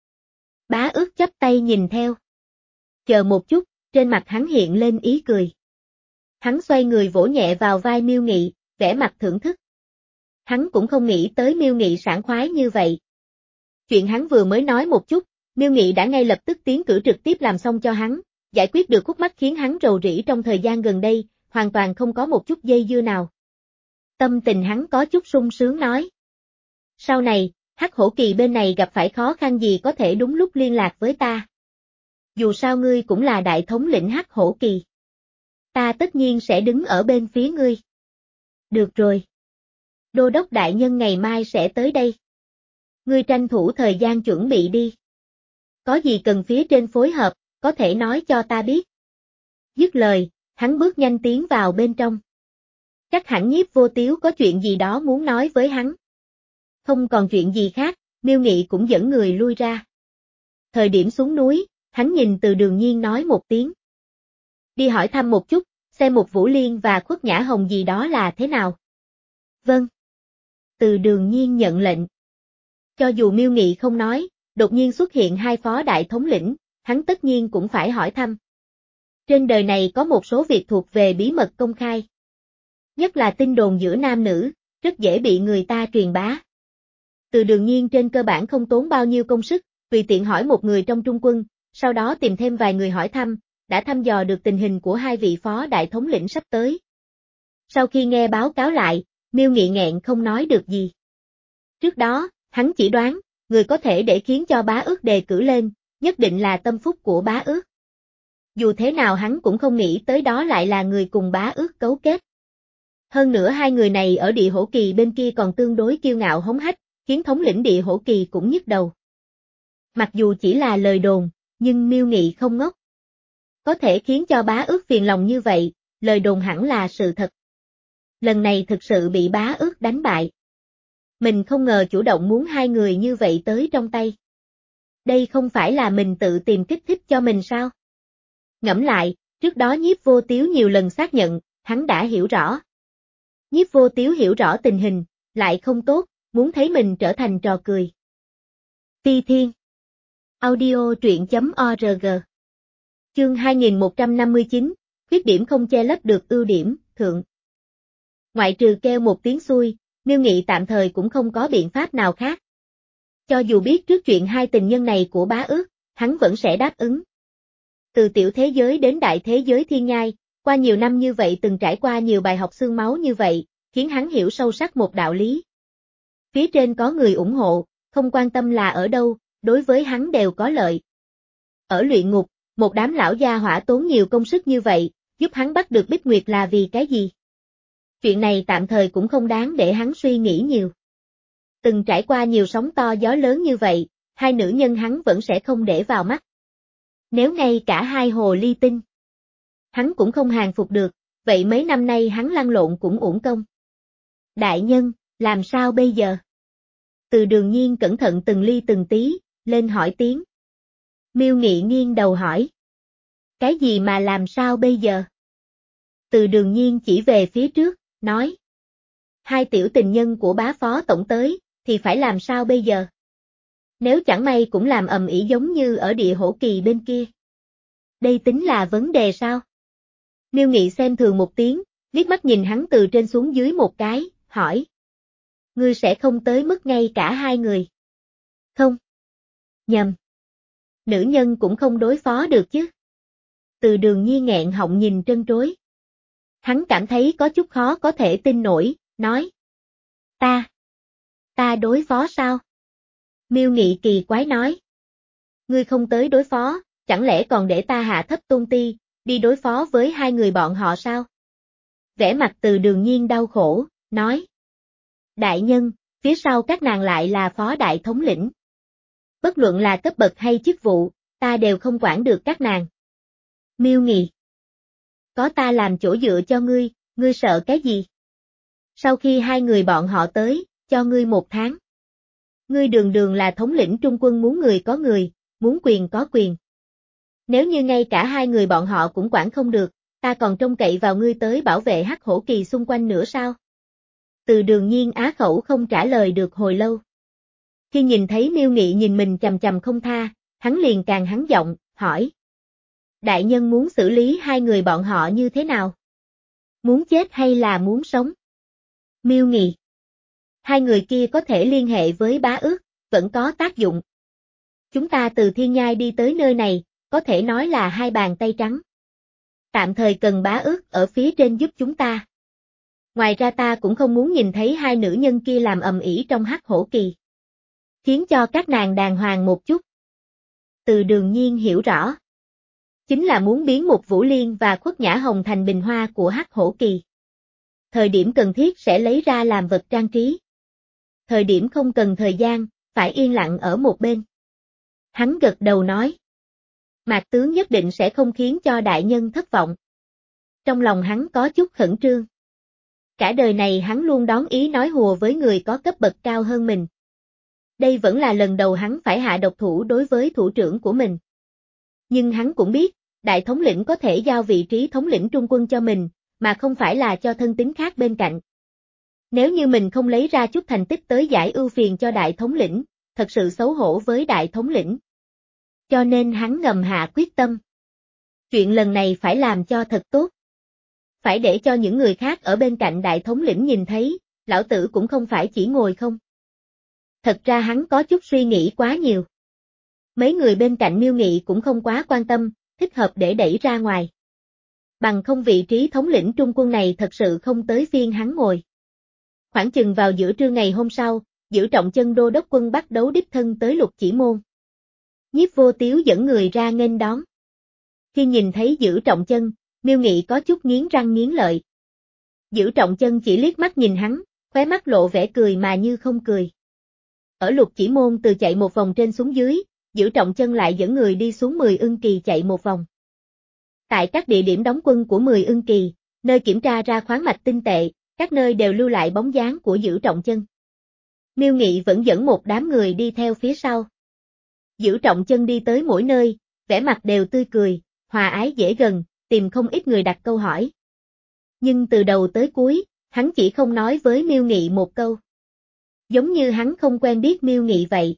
Bá Ước chắp tay nhìn theo. Chờ một chút, trên mặt hắn hiện lên ý cười. Hắn xoay người vỗ nhẹ vào vai Miêu Nghị, vẻ mặt thưởng thức. Hắn cũng không nghĩ tới Miêu Nghị sảng khoái như vậy. Chuyện hắn vừa mới nói một chút, Miêu Nghị đã ngay lập tức tiến cử trực tiếp làm xong cho hắn, giải quyết được khúc mắc khiến hắn rầu rĩ trong thời gian gần đây, hoàn toàn không có một chút dây dưa nào. Tâm tình hắn có chút sung sướng nói. Sau này, Hắc Hổ Kỳ bên này gặp phải khó khăn gì có thể đúng lúc liên lạc với ta. Dù sao ngươi cũng là đại thống lĩnh Hắc Hổ Kỳ. Ta tất nhiên sẽ đứng ở bên phía ngươi. Được rồi. Đô đốc đại nhân ngày mai sẽ tới đây. Ngươi tranh thủ thời gian chuẩn bị đi. Có gì cần phía trên phối hợp, có thể nói cho ta biết. Dứt lời, hắn bước nhanh tiến vào bên trong. Chắc hẳn Nhiếp Vô Tiếu có chuyện gì đó muốn nói với hắn. Không còn chuyện gì khác, Miêu Nghị cũng dẫn người lui ra. Thời điểm xuống núi, hắn nhìn Từ Đường Nhiên nói một tiếng. Đi hỏi thăm một chút, xem một Vũ Liên và Khuất Nhã Hồng gì đó là thế nào. Vâng. Từ Đường Nhiên nhận lệnh. Cho dù Miêu Nghị không nói, đột nhiên xuất hiện hai phó đại thống lĩnh, hắn tất nhiên cũng phải hỏi thăm. Trên đời này có một số việc thuộc về bí mật công khai. Nhất là tin đồn giữa nam nữ, rất dễ bị người ta truyền bá. Từ Đường Nhiên trên cơ bản không tốn bao nhiêu công sức, tùy tiện hỏi một người trong trung quân, sau đó tìm thêm vài người hỏi thăm, đã thăm dò được tình hình của hai vị phó đại thống lĩnh sắp tới. Sau khi nghe báo cáo lại, Miêu Nghị nghẹn không nói được gì. Trước đó, hắn chỉ đoán, người có thể để khiến cho Bá Ước đề cử lên, nhất định là tâm phúc của Bá Ước. Dù thế nào hắn cũng không nghĩ tới đó lại là người cùng Bá Ước cấu kết. Hơn nữa hai người này ở Địa Hổ Kỳ bên kia còn tương đối kiêu ngạo hống hách, khiến thống lĩnh Địa Hổ Kỳ cũng nhức đầu. Mặc dù chỉ là lời đồn, nhưng Miêu Nghị không ngốc. Có thể khiến cho Bá Ước phiền lòng như vậy, lời đồn hẳn là sự thật. Lần này thực sự bị Bá Ước đánh bại. Mình không ngờ chủ động muốn hai người như vậy tới trong tay. Đây không phải là mình tự tìm kích thích cho mình sao? Ngẫm lại, trước đó Nhiếp Vô Tiếu nhiều lần xác nhận, hắn đã hiểu rõ. Nhiếp Vô Tiếu hiểu rõ tình hình, lại không tốt, muốn thấy mình trở thành trò cười. Ti Thiên Audio truyện chấm org Chương hai nghìn một trăm năm mươi chín, khuyết điểm không che lấp được ưu điểm, thượng. Ngoại trừ kêu một tiếng xui, Miêu Nghị tạm thời cũng không có biện pháp nào khác. Cho dù biết trước chuyện hai tình nhân này của Bá Ước, hắn vẫn sẽ đáp ứng. Từ tiểu thế giới đến đại thế giới thiên nhai, qua nhiều năm như vậy từng trải qua nhiều bài học xương máu như vậy, khiến hắn hiểu sâu sắc một đạo lý. Phía trên có người ủng hộ, không quan tâm là ở đâu, đối với hắn đều có lợi. Ở luyện ngục, một đám lão gia hỏa tốn nhiều công sức như vậy, giúp hắn bắt được Bích Nguyệt là vì cái gì? Chuyện này tạm thời cũng không đáng để hắn suy nghĩ nhiều. Từng trải qua nhiều sóng to gió lớn như vậy, hai nữ nhân hắn vẫn sẽ không để vào mắt. Nếu ngay cả hai hồ ly tinh, hắn cũng không hàng phục được, vậy mấy năm nay hắn lăn lộn cũng uổng công. Đại nhân, làm sao bây giờ? Từ Đường Nhiên cẩn thận từng ly từng tí, lên hỏi tiếng. Miêu Nghị nghiêng đầu hỏi. Cái gì mà làm sao bây giờ? Từ Đường Nhiên chỉ về phía trước, nói. Hai tiểu tình nhân của bá phó tổng tới, thì phải làm sao bây giờ? Nếu chẳng may cũng làm ầm ĩ giống như ở Địa Hổ Kỳ bên kia. Đây tính là vấn đề sao? Miêu Nghị xem thường một tiếng, liếc mắt nhìn hắn từ trên xuống dưới một cái, hỏi. Ngươi sẽ không tới mức ngay cả hai người. Không. Nhầm. Nữ nhân cũng không đối phó được chứ. Từ Đường Nhiên nghẹn họng nhìn trân trối. Hắn cảm thấy có chút khó có thể tin nổi, nói. Ta. Ta đối phó sao? Miêu Nghị kỳ quái nói. Ngươi không tới đối phó, chẳng lẽ còn để ta hạ thấp tôn ti, đi đối phó với hai người bọn họ sao? Vẻ mặt Từ Đường Nhiên đau khổ, nói. Đại nhân, phía sau các nàng lại là phó đại thống lĩnh. Bất luận là cấp bậc hay chức vụ, ta đều không quản được các nàng. Miêu Nghị. Có ta làm chỗ dựa cho ngươi, ngươi sợ cái gì? Sau khi hai người bọn họ tới, cho ngươi một tháng. Ngươi đường đường là thống lĩnh trung quân, muốn người có người, muốn quyền có quyền. Nếu như ngay cả hai người bọn họ cũng quản không được, ta còn trông cậy vào ngươi tới bảo vệ Hắc Hổ Kỳ xung quanh nữa sao? Từ Đường Nhiên á khẩu không trả lời được hồi lâu. Khi nhìn thấy Miêu Nghị nhìn mình chằm chằm không tha, hắn liền càng hắn giọng, hỏi. Đại nhân muốn xử lý hai người bọn họ như thế nào? Muốn chết hay là muốn sống? Miêu Nghị. Hai người kia có thể liên hệ với Bá Ước, vẫn có tác dụng. Chúng ta từ Thiên Nhai đi tới nơi này, có thể nói là hai bàn tay trắng. Tạm thời cần Bá Ước ở phía trên giúp chúng ta. Ngoài ra ta cũng không muốn nhìn thấy hai nữ nhân kia làm ầm ĩ trong Hắc Hổ Kỳ. Khiến cho các nàng đàng hoàng một chút. Từ Đường Nhiên hiểu rõ. Chính là muốn biến một Vũ Liên và Khuất Nhã Hồng thành bình hoa của Hắc Hổ Kỳ. Thời điểm cần thiết sẽ lấy ra làm vật trang trí. Thời điểm không cần thời gian, phải yên lặng ở một bên. Hắn gật đầu nói. Mạc tướng nhất định sẽ không khiến cho đại nhân thất vọng. Trong lòng hắn có chút khẩn trương. Cả đời này hắn luôn đón ý nói hùa với người có cấp bậc cao hơn mình. Đây vẫn là lần đầu hắn phải hạ độc thủ đối với thủ trưởng của mình. Nhưng hắn cũng biết, đại thống lĩnh có thể giao vị trí thống lĩnh trung quân cho mình, mà không phải là cho thân tín khác bên cạnh. Nếu như mình không lấy ra chút thành tích tới giải ưu phiền cho đại thống lĩnh, thật sự xấu hổ với đại thống lĩnh. Cho nên hắn ngầm hạ quyết tâm. Chuyện lần này phải làm cho thật tốt. Phải để cho những người khác ở bên cạnh đại thống lĩnh nhìn thấy, lão tử cũng không phải chỉ ngồi không. Thật ra hắn có chút suy nghĩ quá nhiều. Mấy người bên cạnh Miêu Nghị cũng không quá quan tâm, thích hợp để đẩy ra ngoài. Bằng không vị trí thống lĩnh trung quân này thật sự không tới phiên hắn ngồi. Khoảng chừng vào giữa trưa ngày hôm sau, Giữ Trọng Chân đô đốc quân bắt đấu đích thân tới Lục Chỉ Môn. Nhiếp Vô Tiếu dẫn người ra nghênh đón. Khi nhìn thấy Giữ Trọng Chân, Miêu Nghị có chút nghiến răng nghiến lợi. Giữ Trọng Chân chỉ liếc mắt nhìn hắn, khóe mắt lộ vẻ cười mà như không cười. Ở Lục Chỉ Môn từ chạy một vòng trên xuống dưới, Giữ Trọng Chân lại dẫn người đi xuống Mười Ưng Kỳ chạy một vòng. Tại các địa điểm đóng quân của Mười Ưng Kỳ, nơi kiểm tra ra khoáng mạch tinh tệ, các nơi đều lưu lại bóng dáng của Giữ Trọng Chân. Miêu Nghị vẫn dẫn một đám người đi theo phía sau. Giữ Trọng Chân đi tới mỗi nơi, vẻ mặt đều tươi cười, hòa ái dễ gần, tìm không ít người đặt câu hỏi. Nhưng từ đầu tới cuối, hắn chỉ không nói với Miêu Nghị một câu. Giống như hắn không quen biết Miêu Nghị vậy.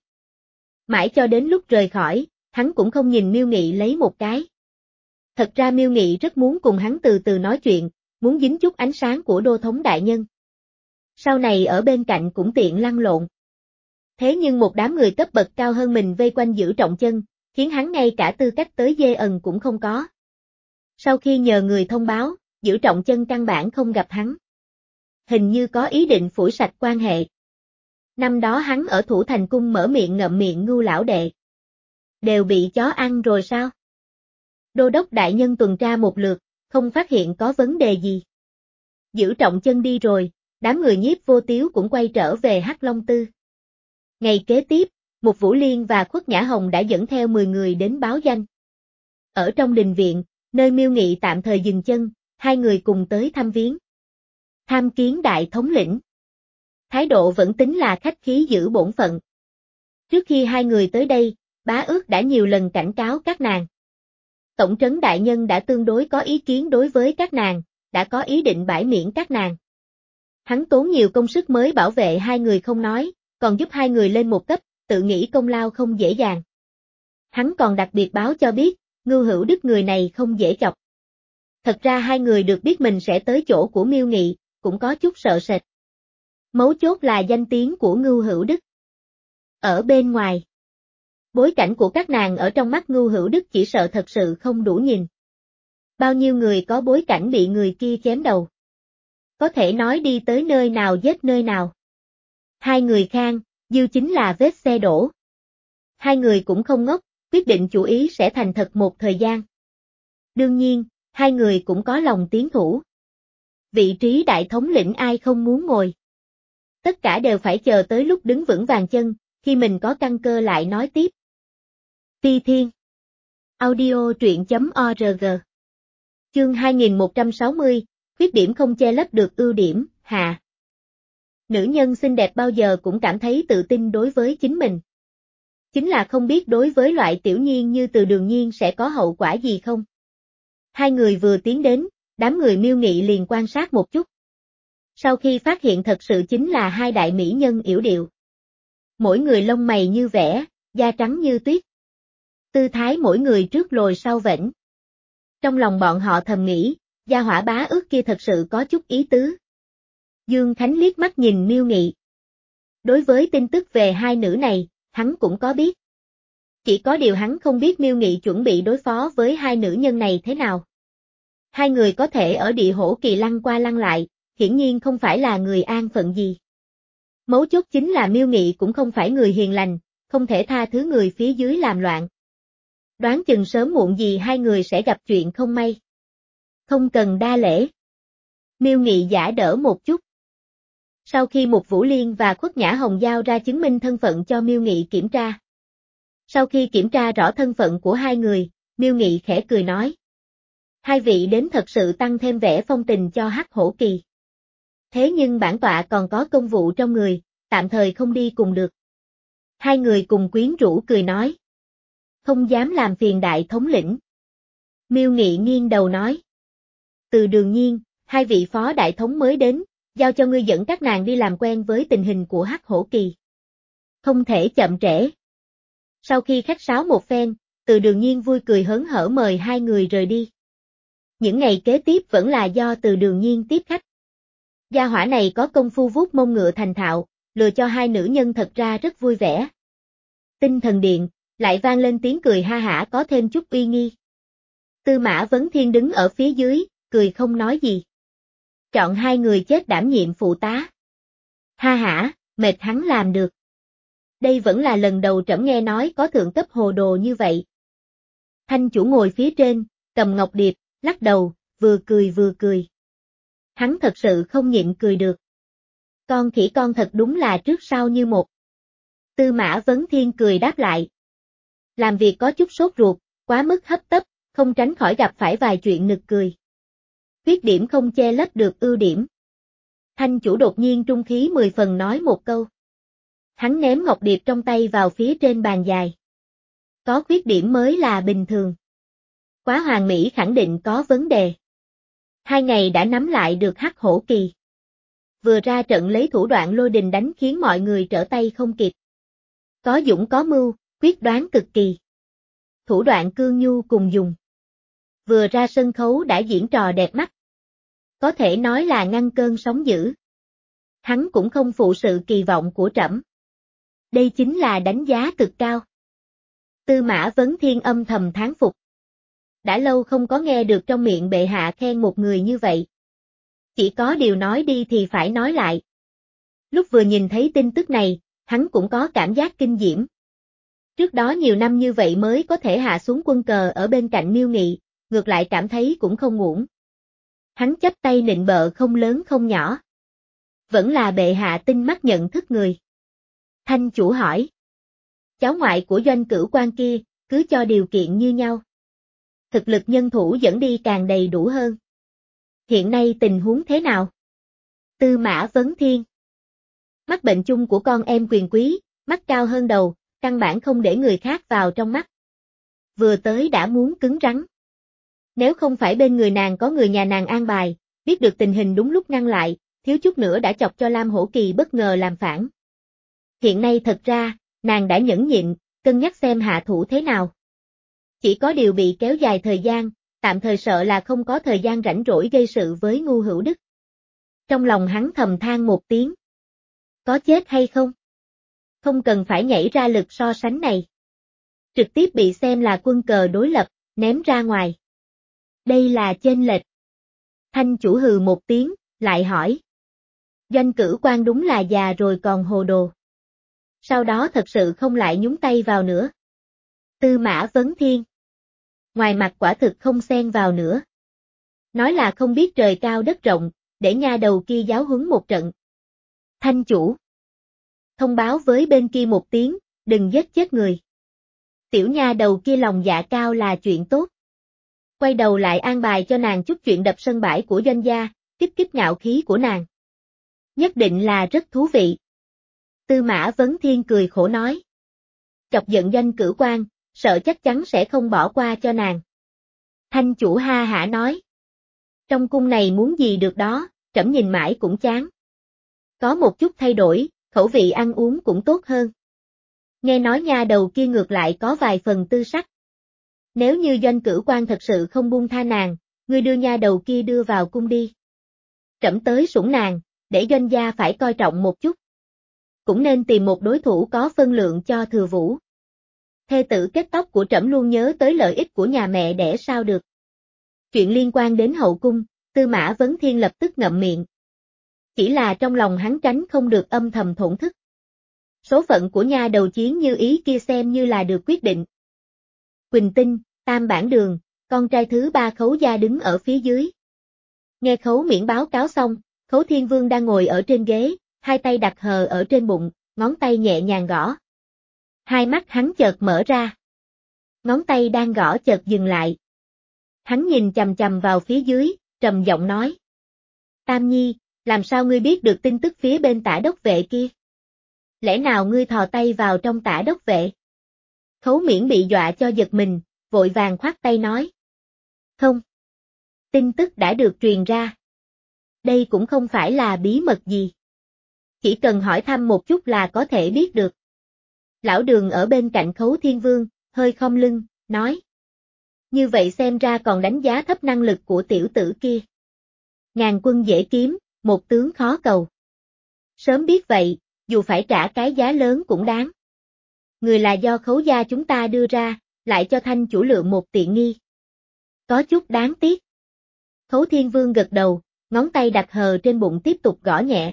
Mãi cho đến lúc rời khỏi, hắn cũng không nhìn Miêu Nghị lấy một cái. Thật ra Miêu Nghị rất muốn cùng hắn từ từ nói chuyện, muốn dính chút ánh sáng của đô thống đại nhân. Sau này ở bên cạnh cũng tiện lăn lộn. Thế nhưng một đám người cấp bậc cao hơn mình vây quanh Giữ Trọng Chân, khiến hắn ngay cả tư cách tới dê ẩn cũng không có. Sau khi nhờ người thông báo, Giữ Trọng Chân căn bản không gặp hắn. Hình như có ý định phủi sạch quan hệ. Năm đó hắn ở Thủ Thành Cung mở miệng ngậm miệng Ngưu lão đệ. Đều bị chó ăn rồi sao? Đô đốc đại nhân tuần tra một lượt, không phát hiện có vấn đề gì. Giữ Trọng Chân đi rồi, đám người Nhiếp Vô Tiếu cũng quay trở về Hắc Long Tư. Ngày kế tiếp, Mục Vũ Liên và Khuất Nhã Hồng đã dẫn theo mười người đến báo danh. Ở trong đình viện, nơi Miêu Nghị tạm thời dừng chân, hai người cùng tới thăm viếng. Tham kiến đại thống lĩnh. Thái độ vẫn tính là khách khí giữ bổn phận. Trước khi hai người tới đây, Bá Ước đã nhiều lần cảnh cáo các nàng. Tổng trấn đại nhân đã tương đối có ý kiến đối với các nàng, đã có ý định bãi miễn các nàng. Hắn tốn nhiều công sức mới bảo vệ hai người không nói, còn giúp hai người lên một cấp, tự nghĩ công lao không dễ dàng. Hắn còn đặc biệt báo cho biết, Ngưu Hữu Đức người này không dễ chọc. Thật ra hai người được biết mình sẽ tới chỗ của Miêu Nghị, cũng có chút sợ sệt. Mấu chốt là danh tiếng của Ngưu Hữu Đức. Ở bên ngoài, bối cảnh của các nàng ở trong mắt Ngưu Hữu Đức chỉ sợ thật sự không đủ nhìn. Bao nhiêu người có bối cảnh bị người kia chém đầu. Có thể nói đi tới nơi nào giết nơi nào. Hai người khang, dư chính là vết xe đổ. Hai người cũng không ngốc, quyết định chủ ý sẽ thành thật một thời gian. Đương nhiên, hai người cũng có lòng tiến thủ. Vị trí đại thống lĩnh ai không muốn ngồi. Tất cả đều phải chờ tới lúc đứng vững vàng chân, khi mình có căn cơ lại nói tiếp. Phi Thiên Audio truyện chấm org. Chương hai nghìn một trăm sáu mươi, khuyết điểm không che lấp được ưu điểm, hạ. Nữ nhân xinh đẹp bao giờ cũng cảm thấy tự tin đối với chính mình. Chính là không biết đối với loại tiểu nhiên như Từ Đường Nhiên sẽ có hậu quả gì không. Hai người vừa tiến đến, đám người Miêu Nghị liền quan sát một chút. Sau khi phát hiện thật sự chính là hai đại mỹ nhân yểu điệu. Mỗi người lông mày như vẽ, da trắng như tuyết. Tư thái mỗi người trước lồi sau vểnh. Trong lòng bọn họ thầm nghĩ, gia hỏa bá ước kia thật sự có chút ý tứ. Dương Khánh liếc mắt nhìn Miêu Nghị. Đối với tin tức về hai nữ này, hắn cũng có biết. Chỉ có điều hắn không biết Miêu Nghị chuẩn bị đối phó với hai nữ nhân này thế nào. Hai người có thể ở địa hổ kỳ lăn qua lăn lại, hiển nhiên không phải là người an phận gì. Mấu chốt chính là Miêu Nghị cũng không phải người hiền lành, không thể tha thứ người phía dưới làm loạn. Đoán chừng sớm muộn gì hai người sẽ gặp chuyện không may. Không cần đa lễ. Miêu Nghị giả đỡ một chút. Sau khi Mục Vũ Liên và Khuất Nhã Hồng giao ra chứng minh thân phận cho Miêu Nghị kiểm tra. Sau khi kiểm tra rõ thân phận của hai người, Miêu Nghị khẽ cười nói. Hai vị đến thật sự tăng thêm vẻ phong tình cho Hắc Hổ Kỳ. Thế nhưng bản tọa còn có công vụ trong người, tạm thời không đi cùng được. Hai người cùng quyến rũ cười nói. Không dám làm phiền đại thống lĩnh. Miêu Nghị nghiêng đầu nói. Từ Đường Nhiên, hai vị phó đại thống mới đến, giao cho ngươi dẫn các nàng đi làm quen với tình hình của Hắc Hổ Kỳ. Không thể chậm trễ. Sau khi khách sáo một phen, Từ Đường Nhiên vui cười hớn hở mời hai người rời đi. Những ngày kế tiếp vẫn là do Từ Đường Nhiên tiếp khách. Gia hỏa này có công phu vuốt mông ngựa thành thạo, lừa cho hai nữ nhân thật ra rất vui vẻ. Tinh thần điện, lại vang lên tiếng cười ha hả có thêm chút uy nghi. Tư Mã Vấn Thiên đứng ở phía dưới, cười không nói gì. Chọn hai người chết đảm nhiệm phụ tá. Ha hả, mệt hắn làm được. Đây vẫn là lần đầu trẫm nghe nói có thượng cấp hồ đồ như vậy. Thanh chủ ngồi phía trên, cầm ngọc điệp, lắc đầu, vừa cười vừa cười. Hắn thật sự không nhịn cười được. Con khỉ con thật đúng là trước sau như một. Tư Mã Vấn Thiên cười đáp lại. Làm việc có chút sốt ruột, quá mức hấp tấp, không tránh khỏi gặp phải vài chuyện nực cười. Khuyết điểm không che lấp được ưu điểm. Thanh chủ đột nhiên trung khí mười phần nói một câu. Hắn ném ngọc điệp trong tay vào phía trên bàn dài. Có khuyết điểm mới là bình thường. Quá hoàn mỹ khẳng định có vấn đề. Hai ngày đã nắm lại được Hắc Hổ Kỳ. Vừa ra trận lấy thủ đoạn lôi đình đánh khiến mọi người trở tay không kịp. Có dũng có mưu, quyết đoán cực kỳ. Thủ đoạn cương nhu cùng dùng. Vừa ra sân khấu đã diễn trò đẹp mắt. Có thể nói là ngăn cơn sóng dữ. Hắn cũng không phụ sự kỳ vọng của trẫm. Đây chính là đánh giá cực cao. Tư Mã Vấn Thiên âm thầm thán phục. Đã lâu không có nghe được trong miệng bệ hạ khen một người như vậy. Chỉ có điều nói đi thì phải nói lại. Lúc vừa nhìn thấy tin tức này, hắn cũng có cảm giác kinh diễm. Trước đó nhiều năm như vậy mới có thể hạ xuống quân cờ ở bên cạnh Miêu Nghị, ngược lại cảm thấy cũng không uổng. Hắn chắp tay nịnh bợ không lớn không nhỏ. Vẫn là bệ hạ tinh mắt nhận thức người. Thanh chủ hỏi. Cháu ngoại của Doanh Cửu Quan kia, cứ cho điều kiện như nhau. Thực lực nhân thủ dẫn đi càng đầy đủ hơn. Hiện nay tình huống thế nào? Tư Mã Vấn Thiên. Mắt bệnh chung của con em quyền quý, mắt cao hơn đầu, căn bản không để người khác vào trong mắt. Vừa tới đã muốn cứng rắn. Nếu không phải bên người nàng có người nhà nàng an bài, biết được tình hình đúng lúc ngăn lại, thiếu chút nữa đã chọc cho Lam Hổ Kỳ bất ngờ làm phản. Hiện nay thật ra, nàng đã nhẫn nhịn, cân nhắc xem hạ thủ thế nào. Chỉ có điều bị kéo dài thời gian, tạm thời sợ là không có thời gian rảnh rỗi gây sự với Ngu Hữu Đức. Trong lòng hắn thầm than một tiếng. Có chết hay không? Không cần phải nhảy ra lực so sánh này. Trực tiếp bị xem là quân cờ đối lập, ném ra ngoài. Đây là chênh lệch. Thanh chủ hừ một tiếng, lại hỏi. Doanh Cửu Quan đúng là già rồi còn hồ đồ. Sau đó thật sự không lại nhúng tay vào nữa. Tư Mã Vấn Thiên. Ngoài mặt quả thực không xen vào nữa. Nói là không biết trời cao đất rộng, để nha đầu kia giáo huấn một trận. Thanh chủ. Thông báo với bên kia một tiếng, đừng giết chết người. Tiểu nha đầu kia lòng dạ cao là chuyện tốt. Quay đầu lại an bài cho nàng chút chuyện đập sân bãi của doanh gia, kích kích ngạo khí của nàng. Nhất định là rất thú vị. Tư Mã Vấn Thiên cười khổ nói. Chọc giận Doanh Cửu Quan, sợ chắc chắn sẽ không bỏ qua cho nàng. Thanh chủ ha hả nói. Trong cung này muốn gì được đó, trẫm nhìn mãi cũng chán. Có một chút thay đổi, khẩu vị ăn uống cũng tốt hơn. Nghe nói nha đầu kia ngược lại có vài phần tư sắc. Nếu như Doanh Cửu Quan thật sự không buông tha nàng, ngươi đưa nha đầu kia đưa vào cung đi. Trẫm tới sủng nàng, để doanh gia phải coi trọng một chút. Cũng nên tìm một đối thủ có phân lượng cho Thừa Vũ. Thê tử kết tóc của trẫm luôn nhớ tới lợi ích của nhà mẹ đẻ sao được. Chuyện liên quan đến hậu cung, Tư Mã Vấn Thiên lập tức ngậm miệng. Chỉ là trong lòng hắn tránh không được âm thầm thổn thức. Số phận của nha đầu Chiến Như Ý kia xem như là được quyết định. Quỳnh Tinh, Tam Bản Đường, con trai thứ ba Khấu gia đứng ở phía dưới. Nghe Khấu Miễn báo cáo xong, Khấu Thiên Vương đang ngồi ở trên ghế, hai tay đặt hờ ở trên bụng, ngón tay nhẹ nhàng gõ. Hai mắt hắn chợt mở ra. Ngón tay đang gõ chợt dừng lại. Hắn nhìn chằm chằm vào phía dưới, trầm giọng nói. Tam Nhi, làm sao ngươi biết được tin tức phía bên Tả Đốc Vệ kia? Lẽ nào ngươi thò tay vào trong Tả Đốc Vệ? Khấu Miễn bị dọa cho giật mình, vội vàng khoát tay nói. Không. Tin tức đã được truyền ra. Đây cũng không phải là bí mật gì. Chỉ cần hỏi thăm một chút là có thể biết được. Lão Đường ở bên cạnh Khấu Thiên Vương, hơi khom lưng, nói. Như vậy xem ra còn đánh giá thấp năng lực của tiểu tử kia. Ngàn quân dễ kiếm, một tướng khó cầu. Sớm biết vậy, dù phải trả cái giá lớn cũng đáng. Người là do Khấu gia chúng ta đưa ra, lại cho Thanh chủ lượng một tiện nghi. Có chút đáng tiếc. Khấu Thiên Vương gật đầu, ngón tay đặt hờ trên bụng tiếp tục gõ nhẹ.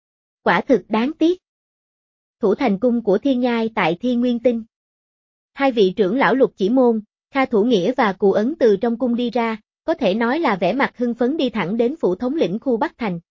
Quả thực đáng tiếc. Thủ thành cung của Thiên Nhai tại Thiên Nguyên Tinh. Hai vị trưởng lão Lục Chỉ Môn, Kha Thủ Nghĩa và Cù Ấn từ trong cung đi ra, có thể nói là vẻ mặt hưng phấn đi thẳng đến phủ thống lĩnh khu Bắc Thành.